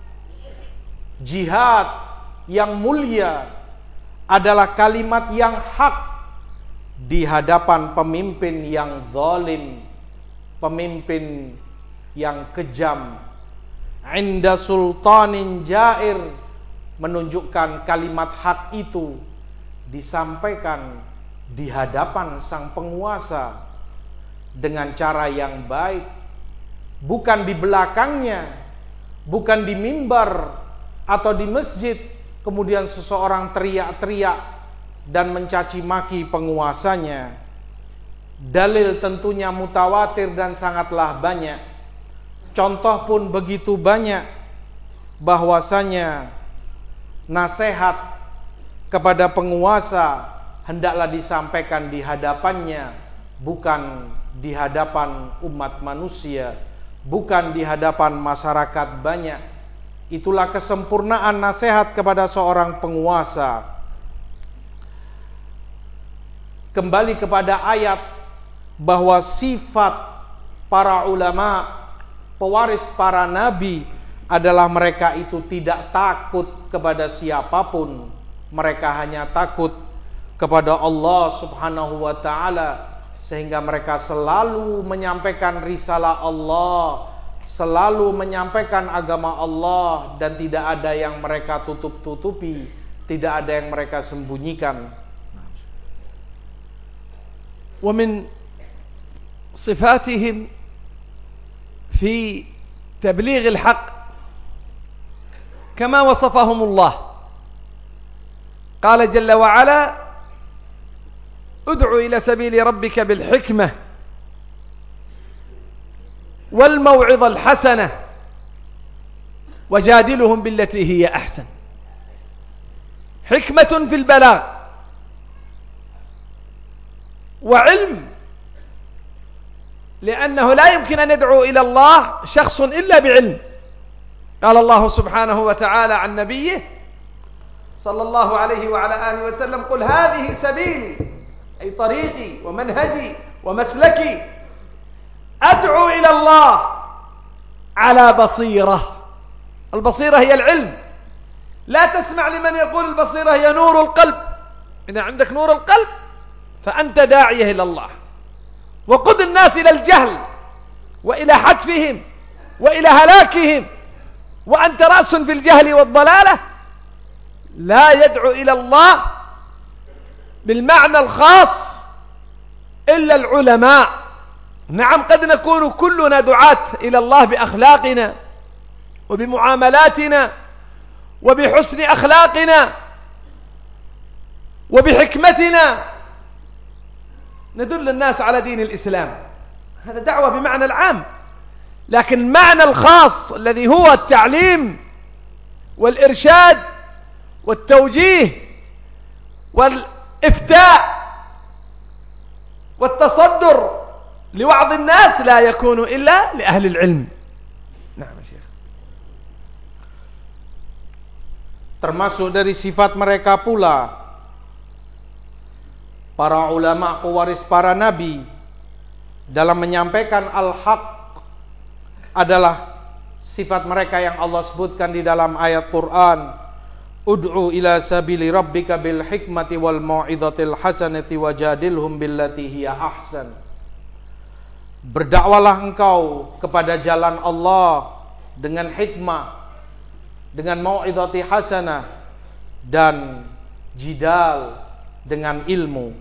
jihad yang mulia adalah kalimat yang hak di hadapan pemimpin yang zalim, pemimpin yang kejam. Inda sultanin jair menunjukkan kalimat hak itu disampaikan di hadapan sang penguasa dengan cara yang baik, bukan di belakangnya, bukan di mimbar atau di masjid kemudian seseorang teriak-teriak dan mencaci maki penguasanya. Dalil tentunya mutawatir dan sangatlah banyak. Contoh pun begitu banyak bahwasanya nasihat kepada penguasa hendaklah disampaikan di hadapannya, bukan di hadapan umat manusia, bukan di hadapan masyarakat banyak. Itulah kesempurnaan nasihat kepada seorang penguasa. Kembali kepada ayat bahwa sifat para ulama, pewaris para nabi adalah mereka itu tidak takut kepada siapapun. Mereka hanya takut kepada Allah subhanahu wa ta'ala, sehingga mereka selalu menyampaikan risalah Allah, selalu menyampaikan agama Allah, dan tidak ada yang mereka tutup-tutupi, tidak ada yang mereka sembunyikan. Wa min sifatihim fi tabligh al-haq kama wasafahum Allah. Qala jalla wa ala ud'u ila sabili rabbika bil hikmah والموعظة الحسنة وجادلهم بالتي هي أحسن. حكمة في البلاغ وعلم، لأنه لا يمكن أن يدعو إلى الله شخص إلا بعلم. قال الله سبحانه وتعالى عن نبيه صلى الله عليه وعلى آله وسلم قل هذه سبيلي، أي طريقي ومنهجي ومسلكي، أدعو إلى الله على بصيرة. البصيرة هي العلم. لا تسمع لمن يقول البصيرة هي نور القلب. إذا عندك نور القلب فأنت داعية إلى الله، وقود الناس إلى الجهل وإلى حتفهم وإلى هلاكهم، وأنت رأس في الجهل والضلالة، لا يدعو إلى الله بالمعنى الخاص إلا العلماء. نعم، قد نكون كلنا دعاة إلى الله بأخلاقنا وبمعاملاتنا وبحسن أخلاقنا وبحكمتنا ندل الناس على دين الإسلام، هذا دعوة بمعنى العام. لكن المعنى الخاص الذي هو التعليم والإرشاد والتوجيه والإفتاء والتصدر لوعظ الناس لا يكون إلا لأهل العلم. نعم يا Syekh. Termasuk dari sifat mereka pula para ulama pewaris para nabi dalam menyampaikan al-haq adalah sifat mereka yang Allah sebutkan di dalam ayat Quran, ud'u ila sabili rabbika bil hikmati wal mau'izatil hasanati wajadilhum billati hiya ahsan. Berdakwalah engkau kepada jalan Allah dengan hikmah, dengan mau'izati hasanah, dan jidal dengan ilmu.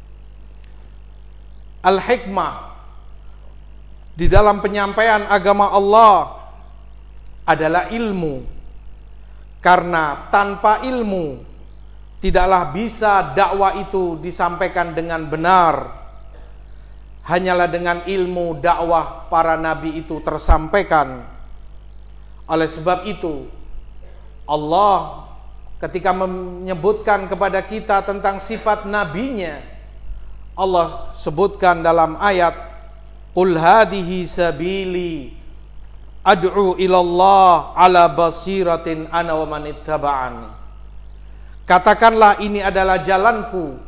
Al-hikmah di dalam penyampaian agama Allah adalah ilmu, karena tanpa ilmu tidaklah bisa dakwah itu disampaikan dengan benar. Hanyalah dengan ilmu dakwah para nabi itu tersampaikan. Oleh sebab itu Allah ketika menyebutkan kepada kita tentang sifat nabinya, Allah sebutkan dalam ayat, qul hadhihi sabili ad'u ilallah ala basiratin ana wa man ittaba'ani. Katakanlah, ini adalah jalanku,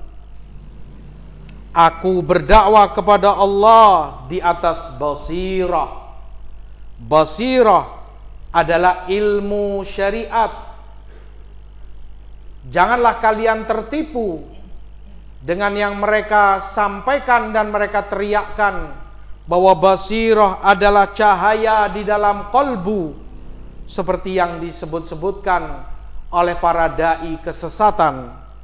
aku berdakwah kepada Allah di atas basirah. Basirah adalah ilmu syariat. Janganlah kalian tertipu dengan yang mereka sampaikan dan mereka teriakkan bahwa basirah adalah cahaya di dalam kolbu, seperti yang disebut-sebutkan oleh para dai kesesatan.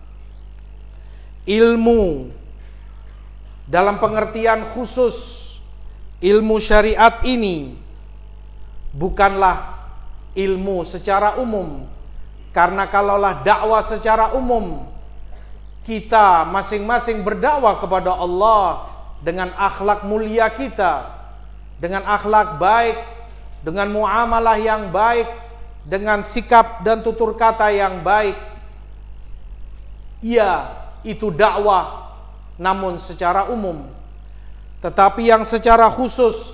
Ilmu dalam pengertian khusus ilmu syariat ini bukanlah ilmu secara umum, karena kalaulah dakwah secara umum, kita masing-masing berdakwah kepada Allah dengan akhlak mulia kita, dengan akhlak baik, dengan muamalah yang baik, dengan sikap dan tutur kata yang baik. Iya, itu dakwah namun secara umum. Tetapi yang secara khusus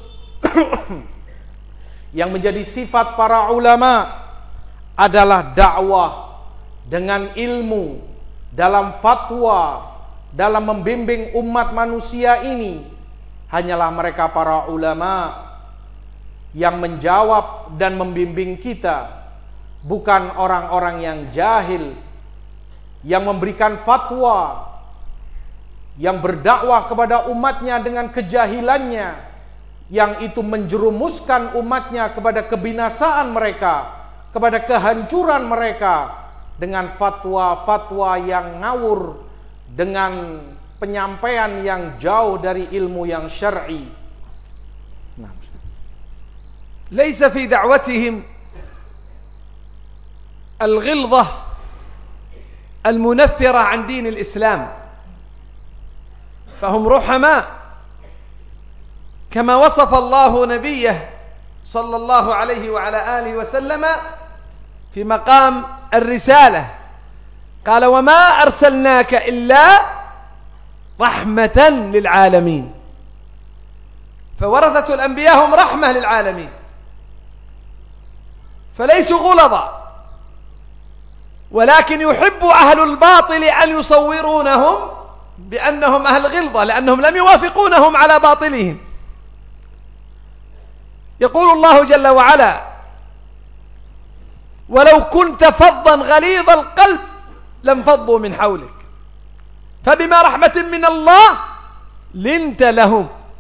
yang menjadi sifat para ulama adalah dakwah dengan ilmu, dalam fatwa, dalam membimbing umat manusia ini. Hanyalah mereka para ulama yang menjawab dan membimbing kita, bukan orang-orang yang jahil, yang memberikan fatwa, yang berdakwah kepada umatnya dengan kejahilannya, yang itu menjerumuskan umatnya kepada kebinasaan mereka, kepada kehancuran mereka, dengan fatwa-fatwa yang ngawur, dengan penyampaian yang jauh dari ilmu yang syar'i. ليس في دعوتهم الغلظة المنفرة عن دين الإسلام، فهم رحماء كما وصف الله نبيه صلى الله عليه وعلى آله وسلم في مقام الرسالة، قال وما أرسلناك إلا رحمة للعالمين. فورثة الأنبياء هم رحمة للعالمين، فليسوا غلظا، ولكن يحب أهل الباطل أن يصورونهم بأنهم أهل غلظة، لأنهم لم يوافقونهم على باطلهم. يقول الله جل وعلا ولو كنت فظا غليظ القلب لانفضوا من حولك فبما رحمة من الله لنت لهم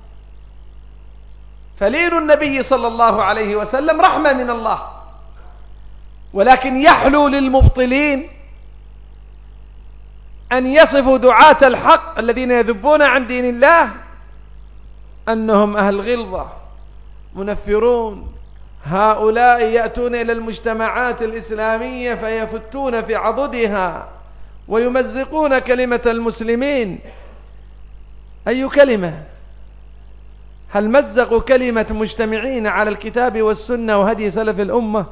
فلين النبي صلى الله عليه وسلم رحمة من الله، ولكن يحلو للمبطلين أن يصفوا دعاة الحق الذين يذبون عن دين الله أنهم أهل غلظة منفرون. هؤلاء يأتون إلى المجتمعات الإسلامية فيفتون في عضدها ويمزقون كلمة المسلمين. أي كلمة؟ هل مزقوا كلمة مجتمعين على الكتاب والسنة وهدي سلف الأمة،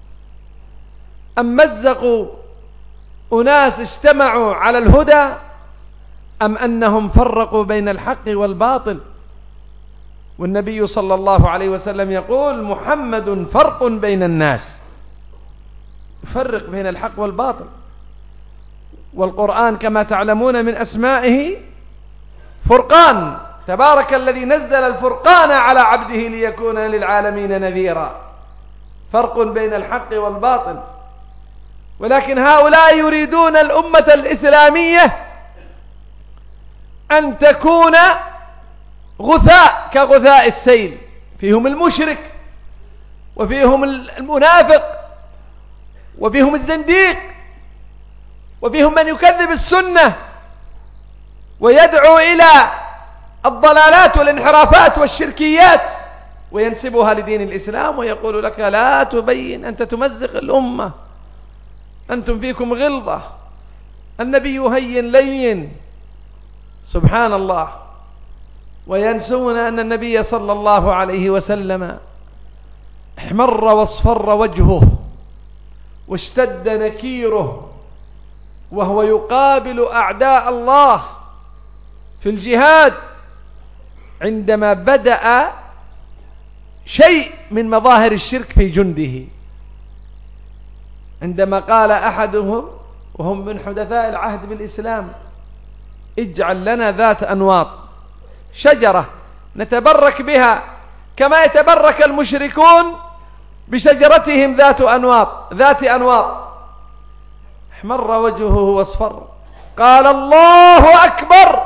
أم مزقوا أناس اجتمعوا على الهدى، أم أنهم فرقوا بين الحق والباطل؟ والنبي صلى الله عليه وسلم يقول: محمد فرق بين الناس، يفرق بين الحق والباطل. والقرآن كما تعلمون من أسمائه فرقان، تبارك الذي نزل الفرقان على عبده ليكون للعالمين نذيرا. فرق بين الحق والباطل. ولكن هؤلاء يريدون الأمة الإسلامية أن تكون غثاء كغثاء السيل، فيهم المشرك وفيهم المنافق وفيهم الزنديق وفيهم من يكذب السنة ويدعو إلى الضلالات والانحرافات والشركيات وينسبها لدين الإسلام، ويقول لك: لا تبين، أنت تمزق الأمة، أنتم فيكم غلظة، النبي هين لين. سبحان الله. وينسون أن النبي صلى الله عليه وسلم احمر واصفر وجهه واشتد نكيره وهو يقابل أعداء الله في الجهاد عندما بدأ شيء من مظاهر الشرك في جنده، عندما قال أحدهم وهم من حدثاء العهد بالإسلام: اجعل لنا ذات أنواط، شجرة نتبرك بها كما يتبرك المشركون بشجرتهم ذات أنواط. احمر وجهه واصفر، قال: الله أكبر.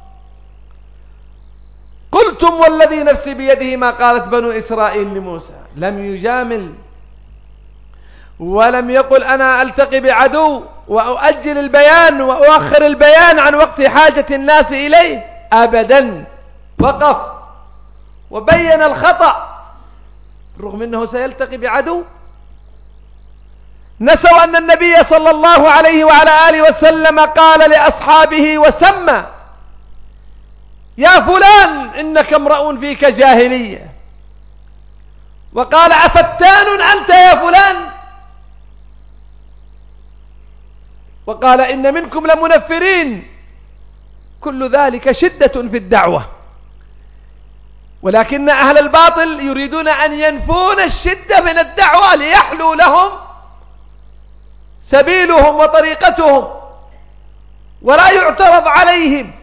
قلتم والذي نفسي بيده ما قالت بنو إسرائيل لموسى. لم يجامل ولم يقل أنا ألتقي بعدو وأؤجل البيان وأؤخر البيان عن وقت حاجة الناس إليه، أبدا. وقف وبين الخطأ رغم أنه سيلتقي بعدو. نسوا أن النبي صلى الله عليه وعلى آله وسلم قال لأصحابه وسمى: يا فلان إنك امرؤ فيك جاهلية. وقال: أفتان أنت يا فلان. وقال: إن منكم لمنفرين. كل ذلك شدة في الدعوة، ولكن أهل الباطل يريدون أن ينفون الشدة من الدعوة ليحلو لهم سبيلهم وطريقتهم ولا يعترض عليهم.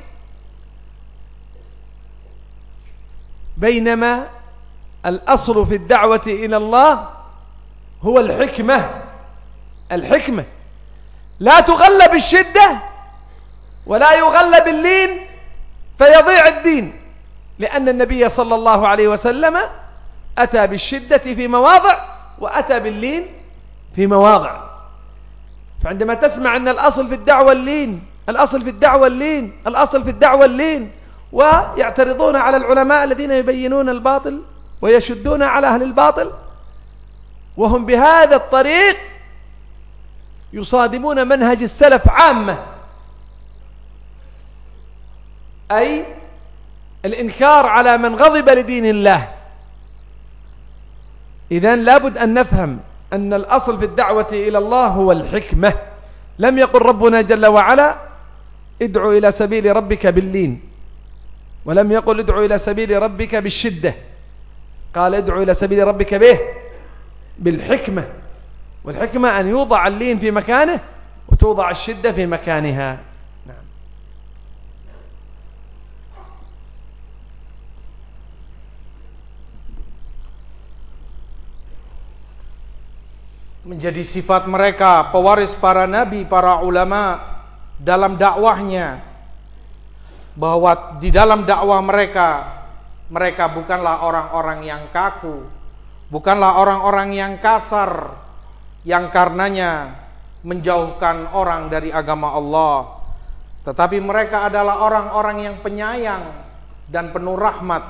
بينما الأصل في الدعوة إلى الله هو الحكمة. لا تغلب الشدة ولا يغلب اللين فيضيع الدين، لأن النبي صلى الله عليه وسلم أتى بالشدة في مواضع وأتى باللين في مواضع. فعندما تسمع أن الأصل في الدعوة اللين، الأصل في الدعوة اللين، الأصل في الدعوة اللين، ويعترضون على العلماء الذين يبينون الباطل ويشدون على أهل الباطل، وهم بهذا الطريق يصادمون منهج السلف عامة، أي الإنكار على من غضب لدين الله. إذن لابد أن نفهم أن الأصل في الدعوة إلى الله هو الحكمة. لم يقل ربنا جل وعلا: ادعو إلى سبيل ربك باللين، ولم يقل: ادعو إلى سبيل ربك بالشدة. قال: ادعو إلى سبيل ربك بالحكمة. والحكمة أن يوضع اللين في مكانه وتوضع الشدة في مكانها. نعم. Menjadi sifat mereka, pewaris para nabi, para ulama dalam dakwahnya, bahwa di dalam dakwah mereka Mereka bukanlah orang-orang yang kaku, bukanlah orang-orang yang kasar, yang karenanya menjauhkan orang dari agama Allah. Tetapi mereka adalah orang-orang yang penyayang dan penuh rahmat.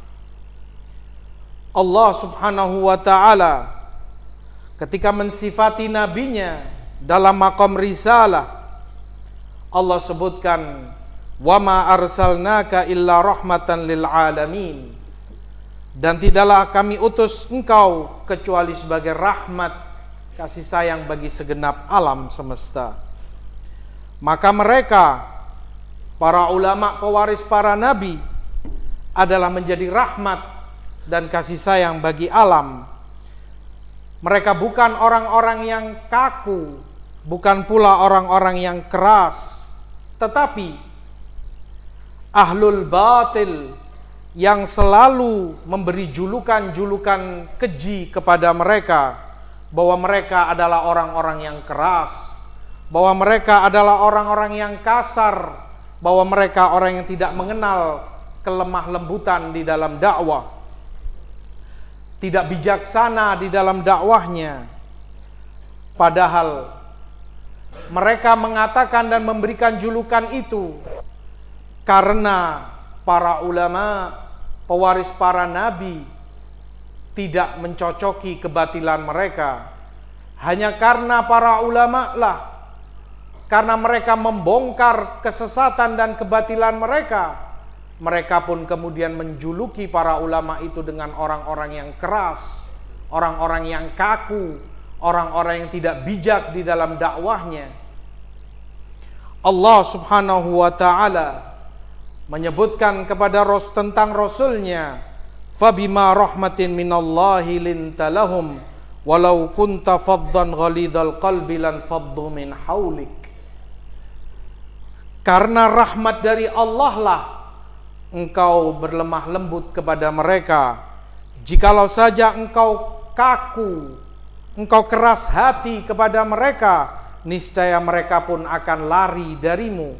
Allah subhanahu wa ta'ala ketika mensifati nabinya dalam maqam risalah, Allah sebutkan, wa ma arsalnaka illa rahmatan lil alamin, dan tidaklah kami utus engkau kecuali sebagai rahmat, kasih sayang bagi segenap alam semesta. Maka mereka, para ulama pewaris para nabi, adalah menjadi rahmat dan kasih sayang bagi alam. Mereka bukan orang-orang yang kaku, bukan pula orang-orang yang keras, tetapi ahlul batil yang selalu memberi julukan-julukan keji kepada mereka, bahwa mereka adalah orang-orang yang keras, bahwa mereka adalah orang-orang yang kasar, bahwa mereka orang yang tidak mengenal kelemah lembutan di dalam dakwah, tidak bijaksana di dalam dakwahnya. Padahal mereka mengatakan dan memberikan julukan itu karena para ulama pewaris para nabi tidak mencocoki kebatilan mereka. Hanya karena para ulama lah, karena mereka membongkar kesesatan dan kebatilan mereka, mereka pun kemudian menjuluki para ulama itu dengan orang-orang yang keras, orang-orang yang kaku, orang-orang yang tidak bijak di dalam dakwahnya. Allah subhanahu wa ta'ala menyebutkan kepada tentang Rasulnya, fabima rahmatin minallahi linta lahum walau kunta faddan ghalidhal qalbi lan faddu min haulik. Karena rahmat dari Allah lah engkau berlemah lembut kepada mereka. Jikalau saja engkau kaku, engkau keras hati kepada mereka, niscaya mereka pun akan lari darimu.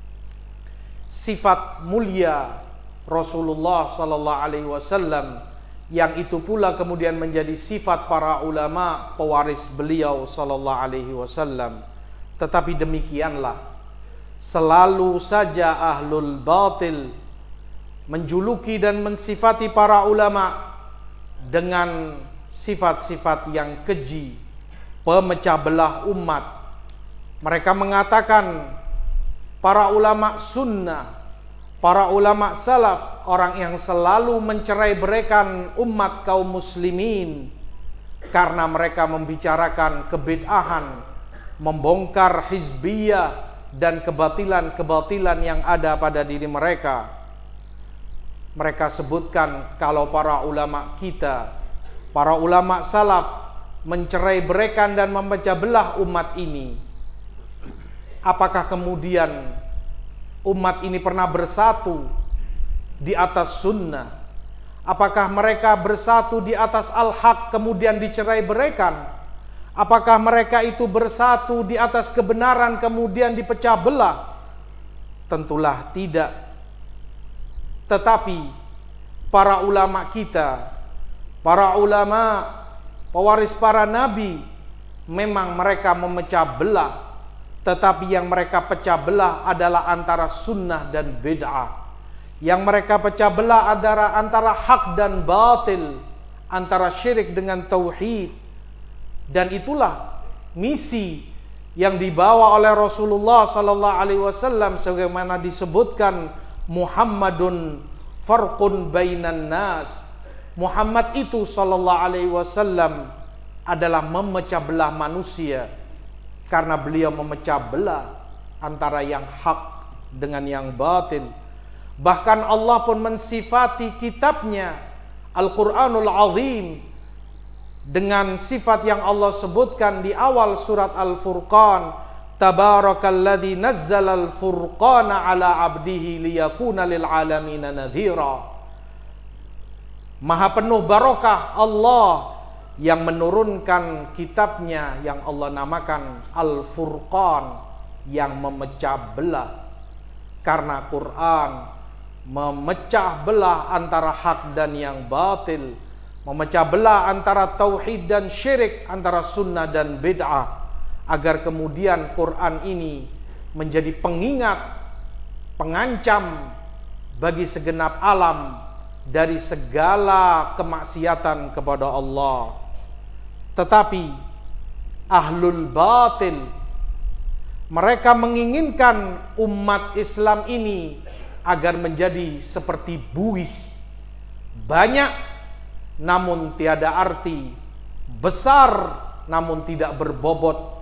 Sifat mulia Rasulullah sallallahu alaihi wasallam, yang itu pula kemudian menjadi sifat para ulama pewaris beliau sallallahu alaihi wasallam. Tetapi demikianlah, selalu saja ahlul batil menjuluki dan mensifati para ulama dengan sifat-sifat yang keji, pemecah belah umat. Mereka mengatakan para ulama sunnah, para ulama salaf, orang yang selalu mencerai-beraikan umat kaum muslimin karena mereka membicarakan kebid'ahan, membongkar hizbiyah dan kebatilan-kebatilan yang ada pada diri mereka. Mereka sebutkan kalau para ulama kita, para ulama salaf mencerai-beraikan dan memecah belah umat ini. Apakah kemudian umat ini pernah bersatu di atas sunnah? Apakah mereka bersatu di atas al-haq kemudian dicerai-beraikan? Apakah mereka itu bersatu di atas kebenaran kemudian dipecah belah? Tentulah tidak. Tetapi para ulama kita, para ulama pewaris para nabi, memang mereka memecah belah. Tetapi yang mereka pecah belah adalah antara sunnah dan bid'ah. Yang mereka pecah belah adalah antara hak dan batil, antara syirik dengan tauhid. Dan itulah misi yang dibawa oleh Rasulullah sallallahu alaihi wasallam, sebagaimana disebutkan, Muhammadun farqun bainan nas. Muhammad itu sallallahu alaihi wasallam adalah memecah belah manusia, karena beliau memecah belah antara yang hak dengan yang batil. Bahkan Allah pun mensifati kitabnya Al-Quranul Azim dengan sifat yang Allah sebutkan di awal surat Al-Furqan, Tabarakalladzi nazzalal furqana ala abdihi liyakuna lil alamina nadhira. Maha penuh barokah Allah yang menurunkan kitabnya yang Allah namakan Al-Furqan, yang memecah belah. Karena Quran memecah belah antara hak dan yang batil, memecah belah antara tauhid dan syirik, antara sunnah dan bid'ah, agar kemudian Quran ini menjadi pengingat, pengancam bagi segenap alam dari segala kemaksiatan kepada Allah. Tetapi ahlul batil, mereka menginginkan umat Islam ini agar menjadi seperti buih, banyak namun tiada arti, besar namun tidak berbobot,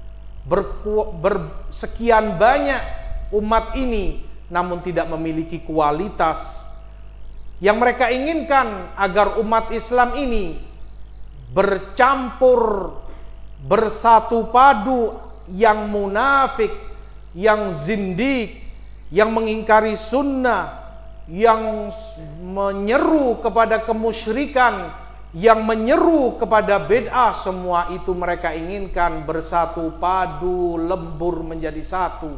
sekian banyak umat ini namun tidak memiliki kualitas. Yang mereka inginkan agar umat Islam ini bercampur, bersatu padu, yang munafik, yang zindik, yang mengingkari sunnah, yang menyeru kepada kemusyrikan, yang menyeru kepada bid'ah, semua itu mereka inginkan bersatu padu, lembur menjadi satu.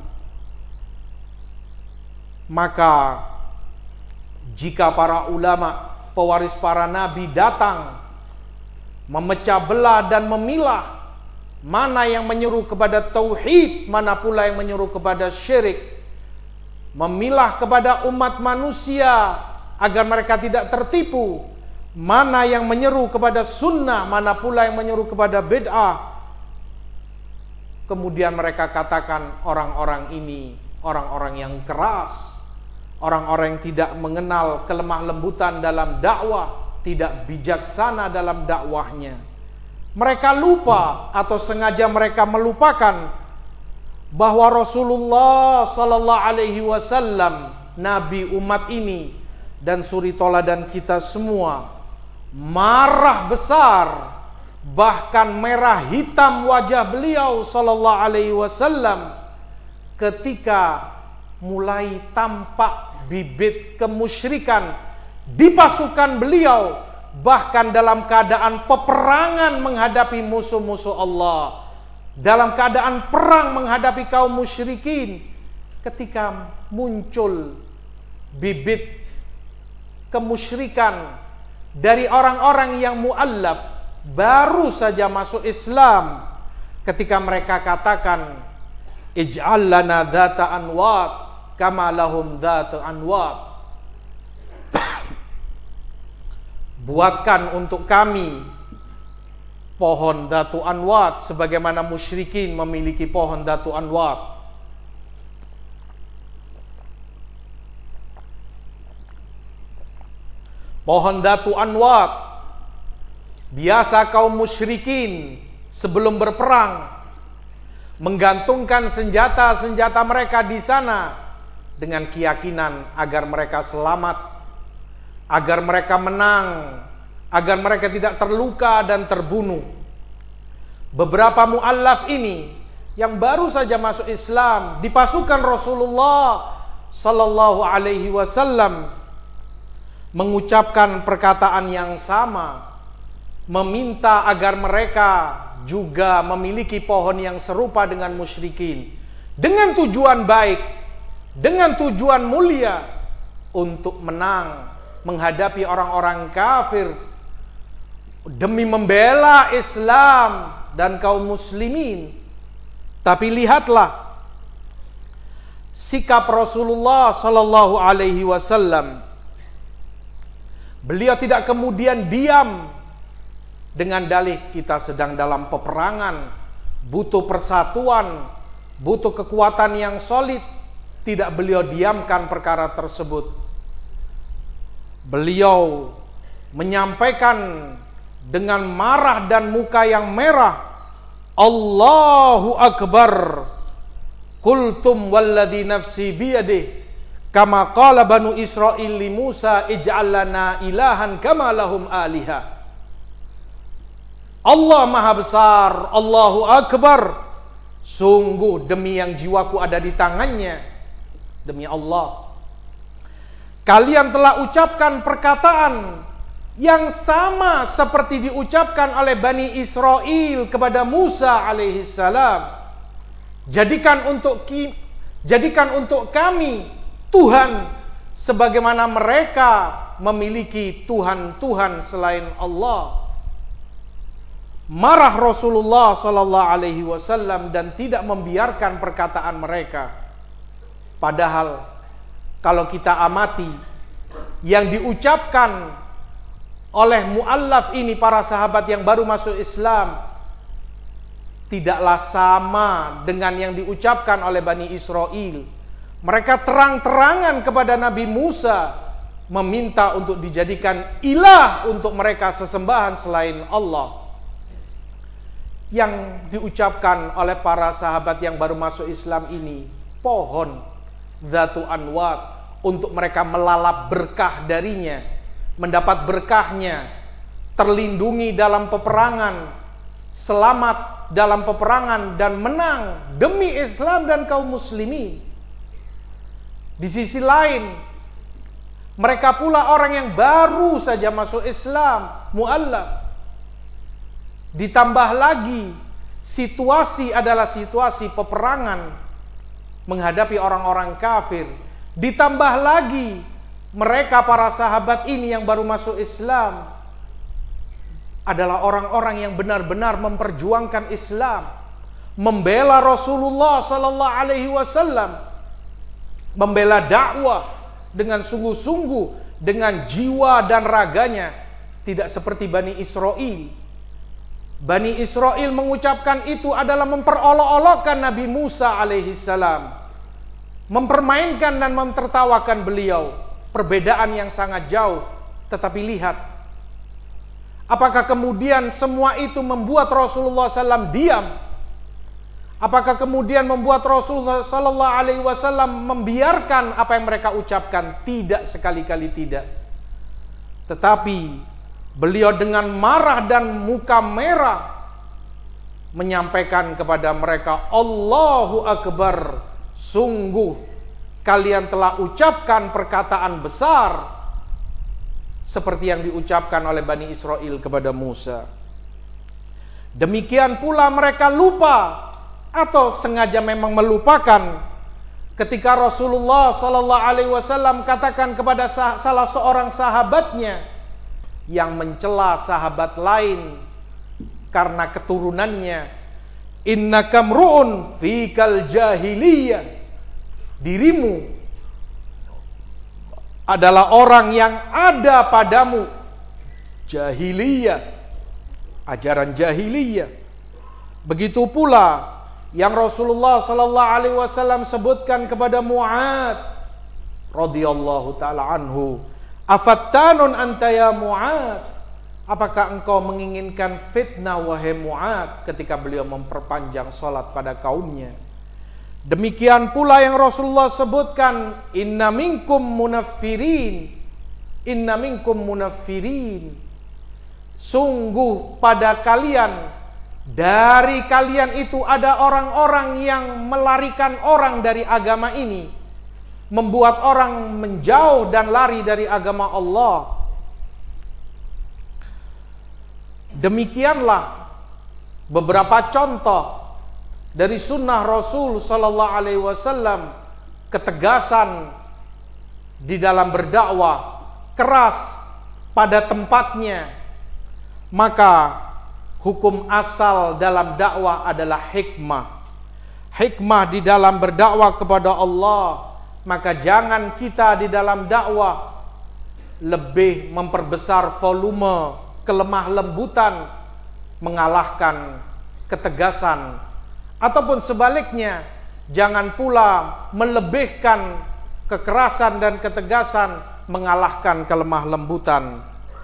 Maka jika para ulama, pewaris para nabi datang memecah belah dan memilah mana yang menyeru kepada tauhid, mana pula yang menyeru kepada syirik, memilah kepada umat manusia agar mereka tidak tertipu, mana yang menyeru kepada sunnah, mana pula yang menyeru kepada bid'ah. Kemudian mereka katakan orang-orang ini orang-orang yang keras, orang-orang yang tidak mengenal kelemah lembutan dalam dakwah, tidak bijaksana dalam dakwahnya. Mereka lupa atau sengaja mereka melupakan bahwa Rasulullah sallallahu alaihi wasallam, nabi umat ini dan suri toladan kita semua, marah besar, bahkan merah hitam wajah beliau sallallahu alaihi wasallam ketika mulai tampak bibit kemusyrikan di pasukan beliau, bahkan dalam keadaan peperangan menghadapi musuh-musuh Allah, dalam keadaan perang menghadapi kaum musyrikin. Ketika muncul bibit kemusyrikan dari orang-orang yang mu'allaf, baru saja masuk Islam, ketika mereka katakan ij'al lana dhata anwat kama lahum dhatu anwat, buatkan untuk kami pohon dhatu anwat sebagaimana musyrikin memiliki pohon dhatu anwat. Pohon dhatu anwat biasa kaum musyrikin sebelum berperang menggantungkan senjata-senjata mereka di sana dengan keyakinan agar mereka selamat, agar mereka menang, agar mereka tidak terluka dan terbunuh. Beberapa mu'allaf ini yang baru saja masuk Islam di pasukan Rasulullah sallallahu alaihi wasallam mengucapkan perkataan yang sama, meminta agar mereka juga memiliki pohon yang serupa dengan musyrikin, dengan tujuan baik, dengan tujuan mulia, untuk menang menghadapi orang-orang kafir, demi membela Islam dan kaum muslimin. Tapi lihatlah sikap Rasulullah sallallahu alaihi wasallam. Beliau tidak kemudian diam dengan dalih kita sedang dalam peperangan, butuh persatuan, butuh kekuatan yang solid. Tidak beliau diamkan perkara tersebut. Beliau menyampaikan dengan marah dan muka yang merah, Allahu Akbar, qultum walladhi nafsi biyadih, kama qala banu Israil li Musa ij'al lana ilahan kama lahum aliha. Allah Maha Besar, Allahu Akbar, sungguh demi yang jiwaku ada di tangannya, demi Allah, kalian telah ucapkan perkataan yang sama seperti diucapkan oleh Bani Israel kepada Musa alaihissalam. Jadikan untuk kami Tuhan sebagaimana mereka memiliki Tuhan-Tuhan selain Allah. Marah Rasulullah sallallahu alaihi wasallam dan tidak membiarkan perkataan mereka. Padahal kalau kita amati yang diucapkan oleh muallaf ini, para sahabat yang baru masuk Islam, tidaklah sama dengan yang diucapkan oleh Bani Israel. Mereka terang-terangan kepada Nabi Musa meminta untuk dijadikan ilah untuk mereka, sesembahan selain Allah. Yang diucapkan oleh para sahabat yang baru masuk Islam ini pohon Dzatu Anwat, untuk mereka melalap berkah darinya, mendapat berkahnya, terlindungi dalam peperangan, selamat dalam peperangan, dan menang demi Islam dan kaum muslimin. Di sisi lain, mereka pula orang yang baru saja masuk Islam, mu'allaf. Ditambah lagi situasi adalah situasi peperangan menghadapi orang-orang kafir. Ditambah lagi mereka para sahabat ini yang baru masuk Islam adalah orang-orang yang benar-benar memperjuangkan Islam, membela Rasulullah sallallahu alaihi wasallam, membela dakwah dengan sungguh-sungguh, dengan jiwa dan raganya, tidak seperti Bani Israel. Bani Israel mengucapkan itu adalah memperolok-olokkan Nabi Musa alaihi salam, mempermainkan dan mentertawakan beliau. Perbedaan yang sangat jauh. Tetapi lihat, apakah kemudian semua itu membuat Rasulullah SAW diam? Apakah kemudian membuat Rasulullah SAW membiarkan apa yang mereka ucapkan? Tidak, sekali-kali tidak. Tetapi beliau dengan marah dan muka merah menyampaikan kepada mereka, Allahu Akbar, sungguh kalian telah ucapkan perkataan besar seperti yang diucapkan oleh Bani Israel kepada Musa. Demikian pula mereka lupa atau sengaja memang melupakan ketika Rasulullah sallallahu alaihi wasallam katakan kepada salah seorang sahabatnya yang mencela sahabat lain karena keturunannya, innaka mru'un fikal jahiliyah, dirimu adalah orang yang ada padamu jahiliyah, ajaran jahiliyah. Begitu pula yang Rasulullah sallallahu alaihi wasallam sebutkan kepada Mu'ad radhiyallahu taala anhu, afattanun anta ya Mu'ad, apakah engkau menginginkan fitnah wahai Mu'ad, ketika beliau memperpanjang salat pada kaumnya. Demikian pula yang Rasulullah sebutkan, inna minkum munaffirin, inna minkum munaffirin, sungguh pada kalian, dari kalian itu ada orang-orang yang melarikan orang dari agama ini, membuat orang menjauh dan lari dari agama Allah. Demikianlah beberapa contoh dari sunnah Rasul sallallahu alaihi wasallam, ketegasan di dalam berdakwah, keras pada tempatnya. Maka hukum asal dalam dakwah adalah hikmah. Hikmah di dalam berdakwah kepada Allah. Maka jangan kita di dalam dakwah lebih memperbesar volume, kelemah lembutan, mengalahkan ketegasan. Ataupun sebaliknya, jangan pula melebihkan kekerasan dan ketegasan, mengalahkan kelemah lembutan.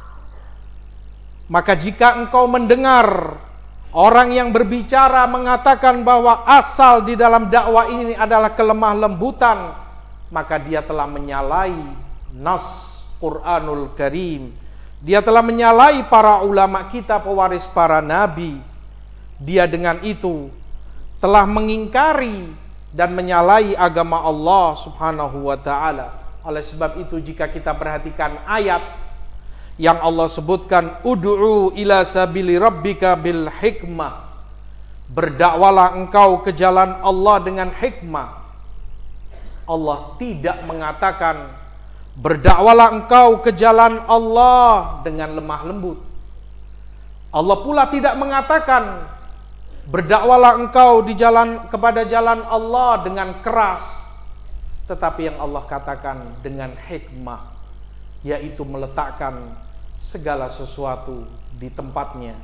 Maka jika engkau mendengar orang yang berbicara mengatakan bahwa asal di dalam dakwah ini adalah kelemah lembutan, maka dia telah menyalahi nas Quranul Karim. Dia telah menyalahi para ulama kita, pewaris para nabi. Dia dengan itu telah mengingkari dan menyalahi agama Allah Subhanahu wa ta'ala. Oleh sebab itu, jika kita perhatikan ayat yang Allah sebutkan, ud'u ila sabili rabbika bil hikmah, berdakwalah engkau ke jalan Allah dengan hikmah. Allah tidak mengatakan Berdakwalah engkau ke jalan Allah dengan lemah lembut. Allah pula tidak mengatakan berdakwalah engkau kepada jalan Allah dengan keras, tetapi yang Allah katakan dengan hikmah, yaitu meletakkan segala sesuatu di tempatnya.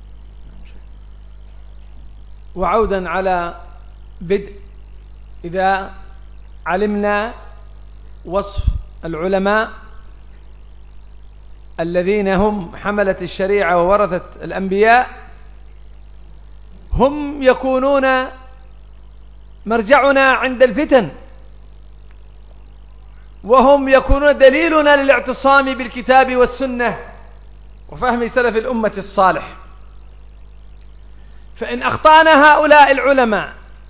وعودا على بدء إذا علمنا وصف العلماء الذين هم حملة الشريعة وورثة الأنبياء، هم يكونون مرجعنا عند الفتن، وهم يكونون دليلنا للاعتصام بالكتاب والسنة وفهم سلف الأمة الصالح. فإن أخطأنا هؤلاء العلماء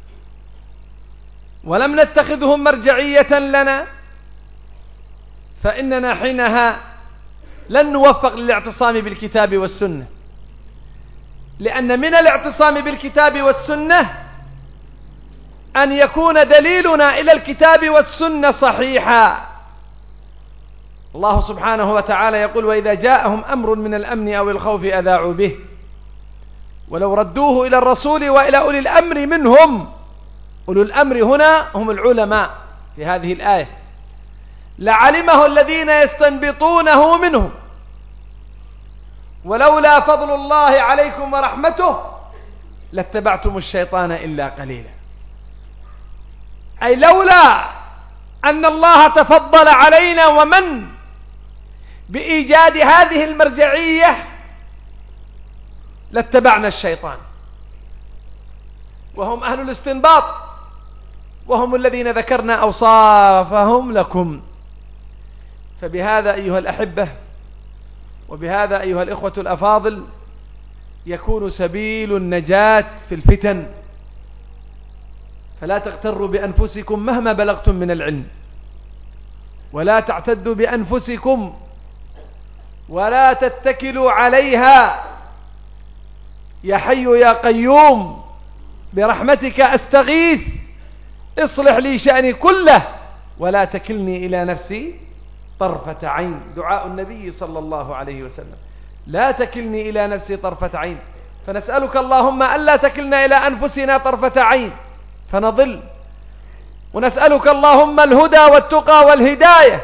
ولم نتخذهم مرجعية لنا فإننا حينها لن نوفق للاعتصام بالكتاب والسنة، لأن من الاعتصام بالكتاب والسنة أن يكون دليلنا إلى الكتاب والسنة صحيحا. الله سبحانه وتعالى يقول: وإذا جاءهم أمر من الأمن أو الخوف أذاعوا به ولو ردوه إلى الرسول وإلى أولي الأمر منهم. أولو الأمر هنا هم العلماء في هذه الآية، لعلمه الذين يستنبطونه منهم ولولا فضل الله عليكم ورحمته لاتبعتم الشيطان إلا قليلا. أي لولا أن الله تفضل علينا ومن بإيجاد هذه المرجعية لاتبعنا الشيطان، وهم أهل الاستنباط، وهم الذين ذكرنا أوصافهم لكم. فبهذا أيها الأحبة وبهذا أيها الإخوة الأفاضل يكون سبيل النجاة في الفتن. فلا تغتروا بأنفسكم مهما بلغتم من العلم، ولا تعتدوا بأنفسكم، ولا تتكلوا عليها. يا حي يا قيوم برحمتك أستغيث، اصلح لي شأني كله ولا تكلني إلى نفسي طرفة عين. دعاء النبي صلى الله عليه وسلم: لا تكلني إلى نفسي طرفة عين. فنسألك اللهم ألا تكلنا إلى أنفسنا طرفة عين فنضل، ونسألك اللهم الهدى والتقى والهداية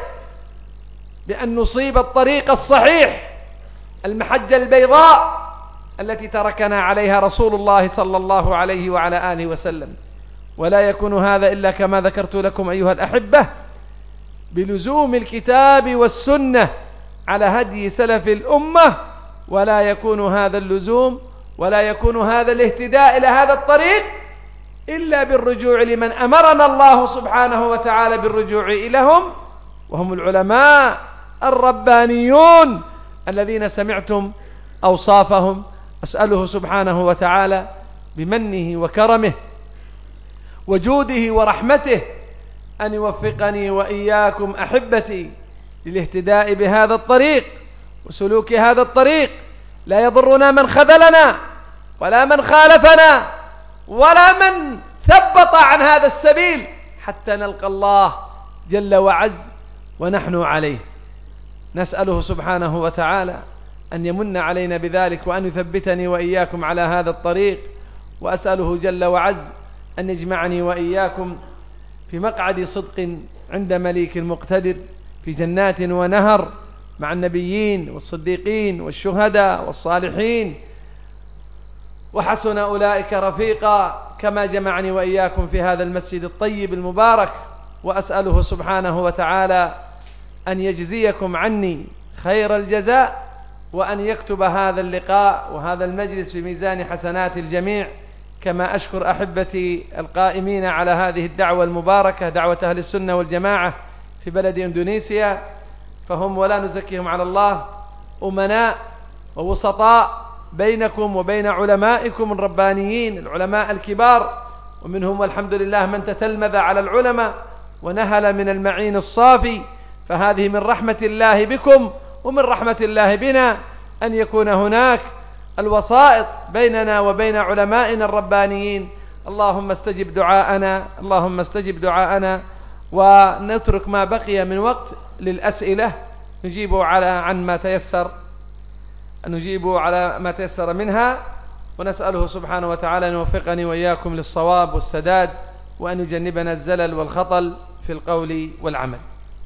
بأن نصيب الطريق الصحيح المحجة البيضاء التي تركنا عليها رسول الله صلى الله عليه وعلى آله وسلم. ولا يكون هذا إلا كما ذكرت لكم أيها الأحبة بلزوم الكتاب والسنة على هدي سلف الأمة، ولا يكون هذا اللزوم ولا يكون هذا الاهتداء إلى هذا الطريق إلا بالرجوع لمن أمرنا الله سبحانه وتعالى بالرجوع إليهم، وهم العلماء الربانيون الذين سمعتم أوصافهم. أسأله سبحانه وتعالى بمنه وكرمه وجوده ورحمته أن يوفقني وإياكم أحبتي للاهتداء بهذا الطريق وسلوك هذا الطريق. لا يضرنا من خذلنا ولا من خالفنا ولا من ثبط عن هذا السبيل حتى نلقى الله جل وعز ونحن عليه. نسأله سبحانه وتعالى أن يمن علينا بذلك وأن يثبتني وإياكم على هذا الطريق، وأسأله جل وعز أن يجمعني وإياكم في مقعد صدق عند مليك مقتدر في جنات ونهر مع النبيين والصديقين والشهداء والصالحين، وحسن أولئك رفيقا، كما جمعني وإياكم في هذا المسجد الطيب المبارك. وأسأله سبحانه وتعالى أن يجزيكم عني خير الجزاء، وأن يكتب هذا اللقاء وهذا المجلس في ميزان حسنات الجميع، كما أشكر أحبتي القائمين على هذه الدعوة المباركة، دعوة أهل السنة والجماعة في بلد إندونيسيا، فهم ولا نزكيهم على الله أمناء ووسطاء بينكم وبين علمائكم الربانيين العلماء الكبار، ومنهم والحمد لله من تتلمذ على العلماء ونهل من المعين الصافي. فهذه من رحمة الله بكم ومن رحمة الله بنا أن يكون هناك الوسائط بيننا وبين علمائنا الربانيين. اللهم استجب دعاءنا، اللهم استجب دعاءنا، ونترك ما بقي من وقت للأسئلة نجيب على ما تيسر منها، ونسأله سبحانه وتعالى أن يوفقني وإياكم للصواب والسداد، وأن يجنبنا الزلل والخطل في القول والعمل.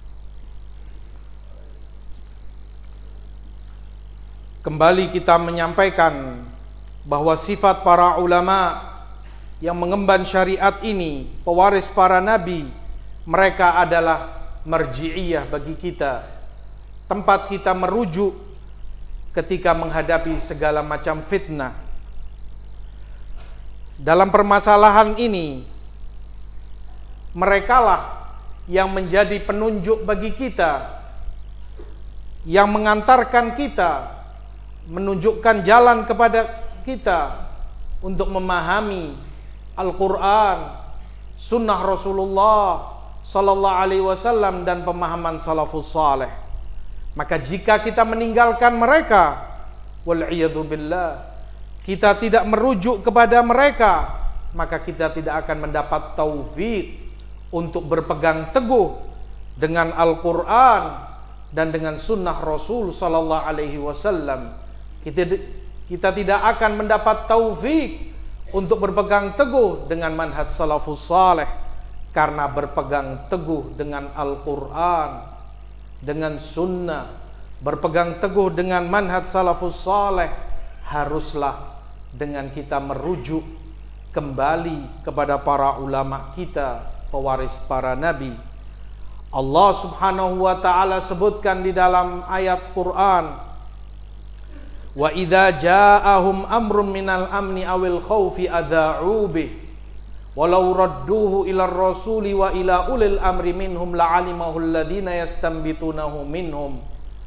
Kembali kita menyampaikan bahwa sifat para ulama yang mengemban syariat ini, pewaris para nabi, mereka adalah marji'iyah bagi kita, tempat kita merujuk ketika menghadapi segala macam fitnah. Dalam permasalahan ini, merekalah yang menjadi penunjuk bagi kita, yang mengantarkan kita, menunjukkan jalan kepada kita untuk memahami Al-Quran, Sunnah Rasulullah Sallallahu Alaihi Wasallam, dan pemahaman salafus saleh. Maka jika kita meninggalkan mereka, wal'iyadu billah, kita tidak merujuk kepada mereka, maka kita tidak akan mendapat taufik untuk berpegang teguh dengan Al-Quran dan dengan Sunnah Rasul Sallallahu Alaihi Wasallam. Kita tidak akan mendapat taufik untuk berpegang teguh dengan manhaj salafus saleh, karena berpegang teguh dengan Al-Quran, dengan Sunnah, berpegang teguh dengan manhaj salafus saleh haruslah dengan kita merujuk kembali kepada para ulama kita, pewaris para nabi. Allah Subhanahu wa ta'ala sebutkan di dalam ayat Quran, wa idza ja'ahum amrun minal amni awil khaufi adza'u bih walau radduhu ila rasuli wa ila ulil amri minhum la'alimahu alladhina yastanbitunahu minhum.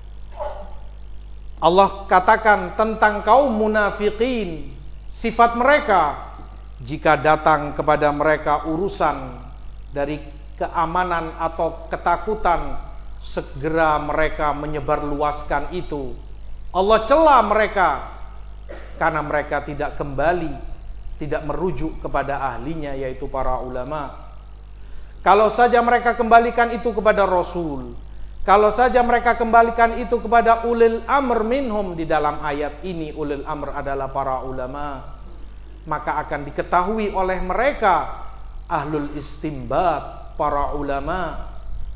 Allah katakan tentang kaum munafikin, sifat mereka jika datang kepada mereka urusan dari keamanan atau ketakutan, segera mereka menyebarluaskan itu. Allah cela mereka karena mereka tidak kembali, tidak merujuk kepada ahlinya, yaitu para ulama. Kalau saja mereka kembalikan itu kepada Rasul, kalau saja mereka kembalikan itu kepada ulil amr minhum, di dalam ayat ini ulil amr adalah para ulama, maka akan diketahui oleh mereka ahlul istimbat, para ulama.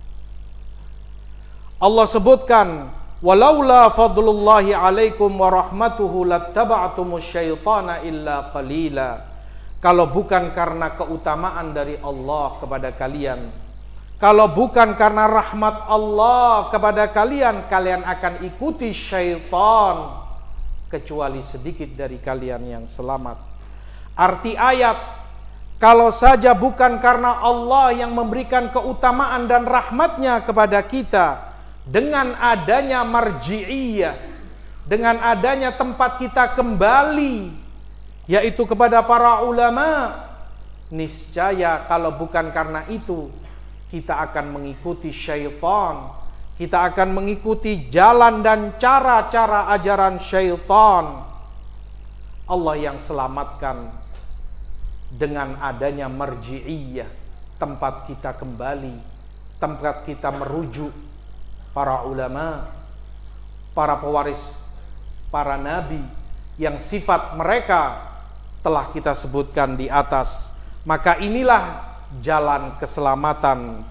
Allah sebutkan, walaula fadlullahi alaikum wa rahmatuhu lattaba'tumus syaitana illa qalila. Kalau bukan karena keutamaan dari Allah kepada kalian, kalau bukan karena rahmat Allah kepada kalian, kalian akan ikuti syaitan, kecuali sedikit dari kalian yang selamat. Arti ayat, kalau saja bukan karena Allah yang memberikan keutamaan dan rahmatnya kepada kita, dengan adanya marji'iyah, dengan adanya tempat kita kembali, yaitu kepada para ulama, niscaya kalau bukan karena itu, kita akan mengikuti syaitan, kita akan mengikuti jalan dan cara-cara ajaran syaitan. Allah yang selamatkan dengan adanya marji'iyah, tempat kita kembali, tempat kita merujuk para ulama, para pewaris para nabi, yang sifat mereka telah kita sebutkan di atas. Maka inilah jalan keselamatan.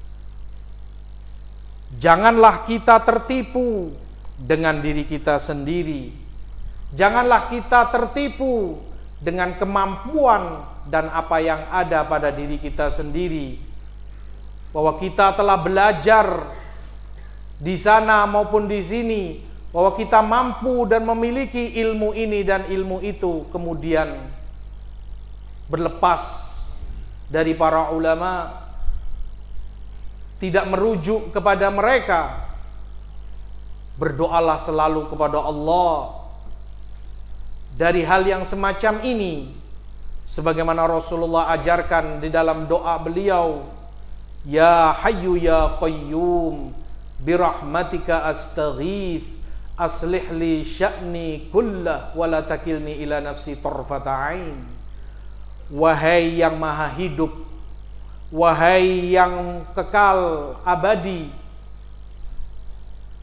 Janganlah kita tertipu dengan diri kita sendiri. Janganlah kita tertipu dengan kemampuan dan apa yang ada pada diri kita sendiri, bahwa kita telah belajar di sana maupun di sini, bahwa kita mampu dan memiliki ilmu ini dan ilmu itu, kemudian berlepas dari para ulama, tidak merujuk kepada mereka. Berdoalah selalu kepada Allah dari hal yang semacam ini, sebagaimana Rasulullah ajarkan di dalam doa beliau, ya hayyu ya qayyum birahmatika astaghith aslih li sya'ni kullah wa la takilni ila nafsi tarfata ain. Wahai yang maha hidup, wahai yang kekal abadi,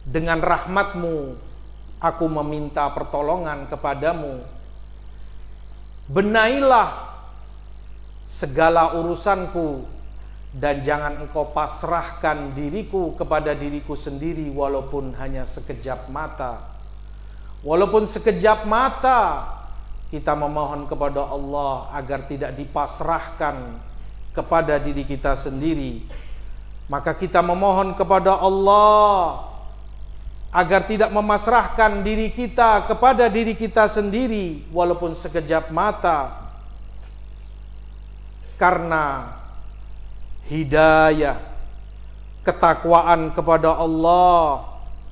Dengan rahmat-Mu aku meminta pertolongan kepadamu. Benahilah segala urusanku, dan jangan Engkau pasrahkan diriku kepada diriku sendiri walaupun hanya sekejap mata. Walaupun sekejap mata, kita memohon kepada Allah agar tidak dipasrahkan kepada diri kita sendiri. Maka kita memohon kepada Allah agar tidak memasrahkan diri kita kepada diri kita sendiri walaupun sekejap mata. Karena hidayah, ketakwaan kepada Allah,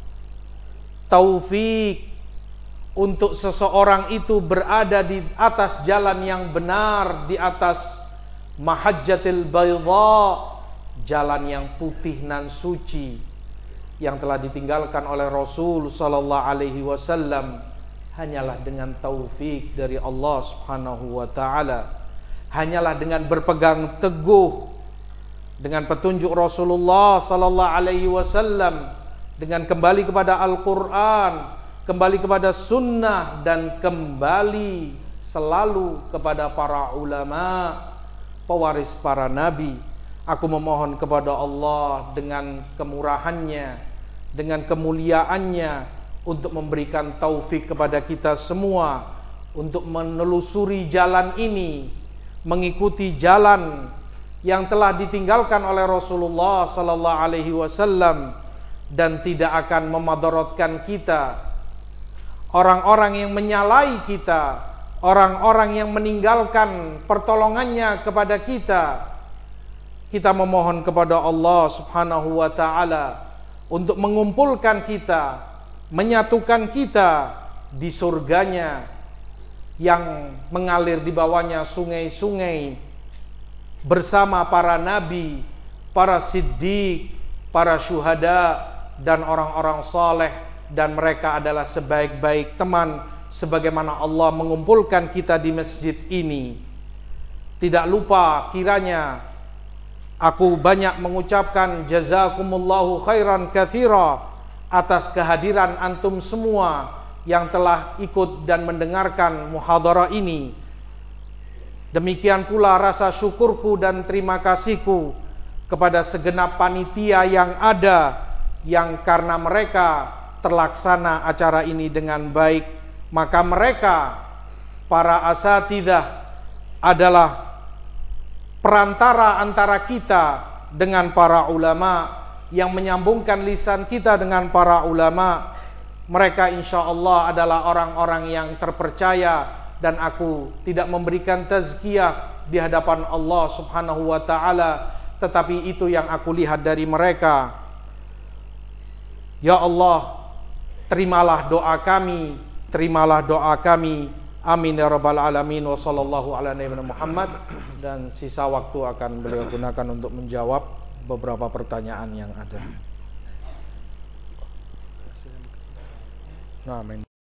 taufik untuk seseorang itu berada di atas jalan yang benar, di atas mahajjatil bayda, jalan yang putih nan suci yang telah ditinggalkan oleh Rasul sallallahu alaihi wasallam, hanyalah dengan taufik dari Allah Subhanahu wa taala, hanyalah dengan berpegang teguh dengan petunjuk Rasulullah sallallahu alaihi wasallam, dengan kembali kepada Al-Qur'an, kembali kepada sunnah, dan kembali selalu kepada para ulama, pewaris para nabi. Aku memohon kepada Allah dengan kemurahannya, dengan kemuliaannya, untuk memberikan taufik kepada kita semua untuk menelusuri jalan ini, mengikuti jalan yang telah ditinggalkan oleh Rasulullah sallallahu alaihi wasallam, dan tidak akan memadaratkan kita. Orang-orang yang menyalahi kita, orang-orang yang meninggalkan pertolongannya kepada kita, kita memohon kepada Allah Subhanahu wa taala untuk mengumpulkan kita, menyatukan kita di surganya yang mengalir di bawahnya sungai-sungai, bersama para nabi, para siddiq, para syuhada, dan orang-orang saleh. Dan mereka adalah sebaik-baik teman, sebagaimana Allah mengumpulkan kita di masjid ini. Tidak lupa kiranya aku banyak mengucapkan jazakumullahu khairan katsira atas kehadiran antum semua yang telah ikut dan mendengarkan muhadarah ini. Demikian pula rasa syukurku dan terima kasihku kepada segenap panitia yang ada, yang karena mereka terlaksana acara ini dengan baik. Maka mereka, para asatidzah, adalah perantara antara kita dengan para ulama, yang menyambungkan lisan kita dengan para ulama. Mereka insya Allah adalah orang-orang yang terpercaya, dan aku tidak memberikan tazkiyah di hadapan Allah Subhanahu wa taala, tetapi itu yang aku lihat dari mereka. Ya Allah, terimalah doa kami, terimalah doa kami. Amin ya rabbal alamin. Wa sallallahu ala nabiyyina Muhammad. Dan sisa waktu akan beliau gunakan untuk menjawab beberapa pertanyaan yang ada. Amin.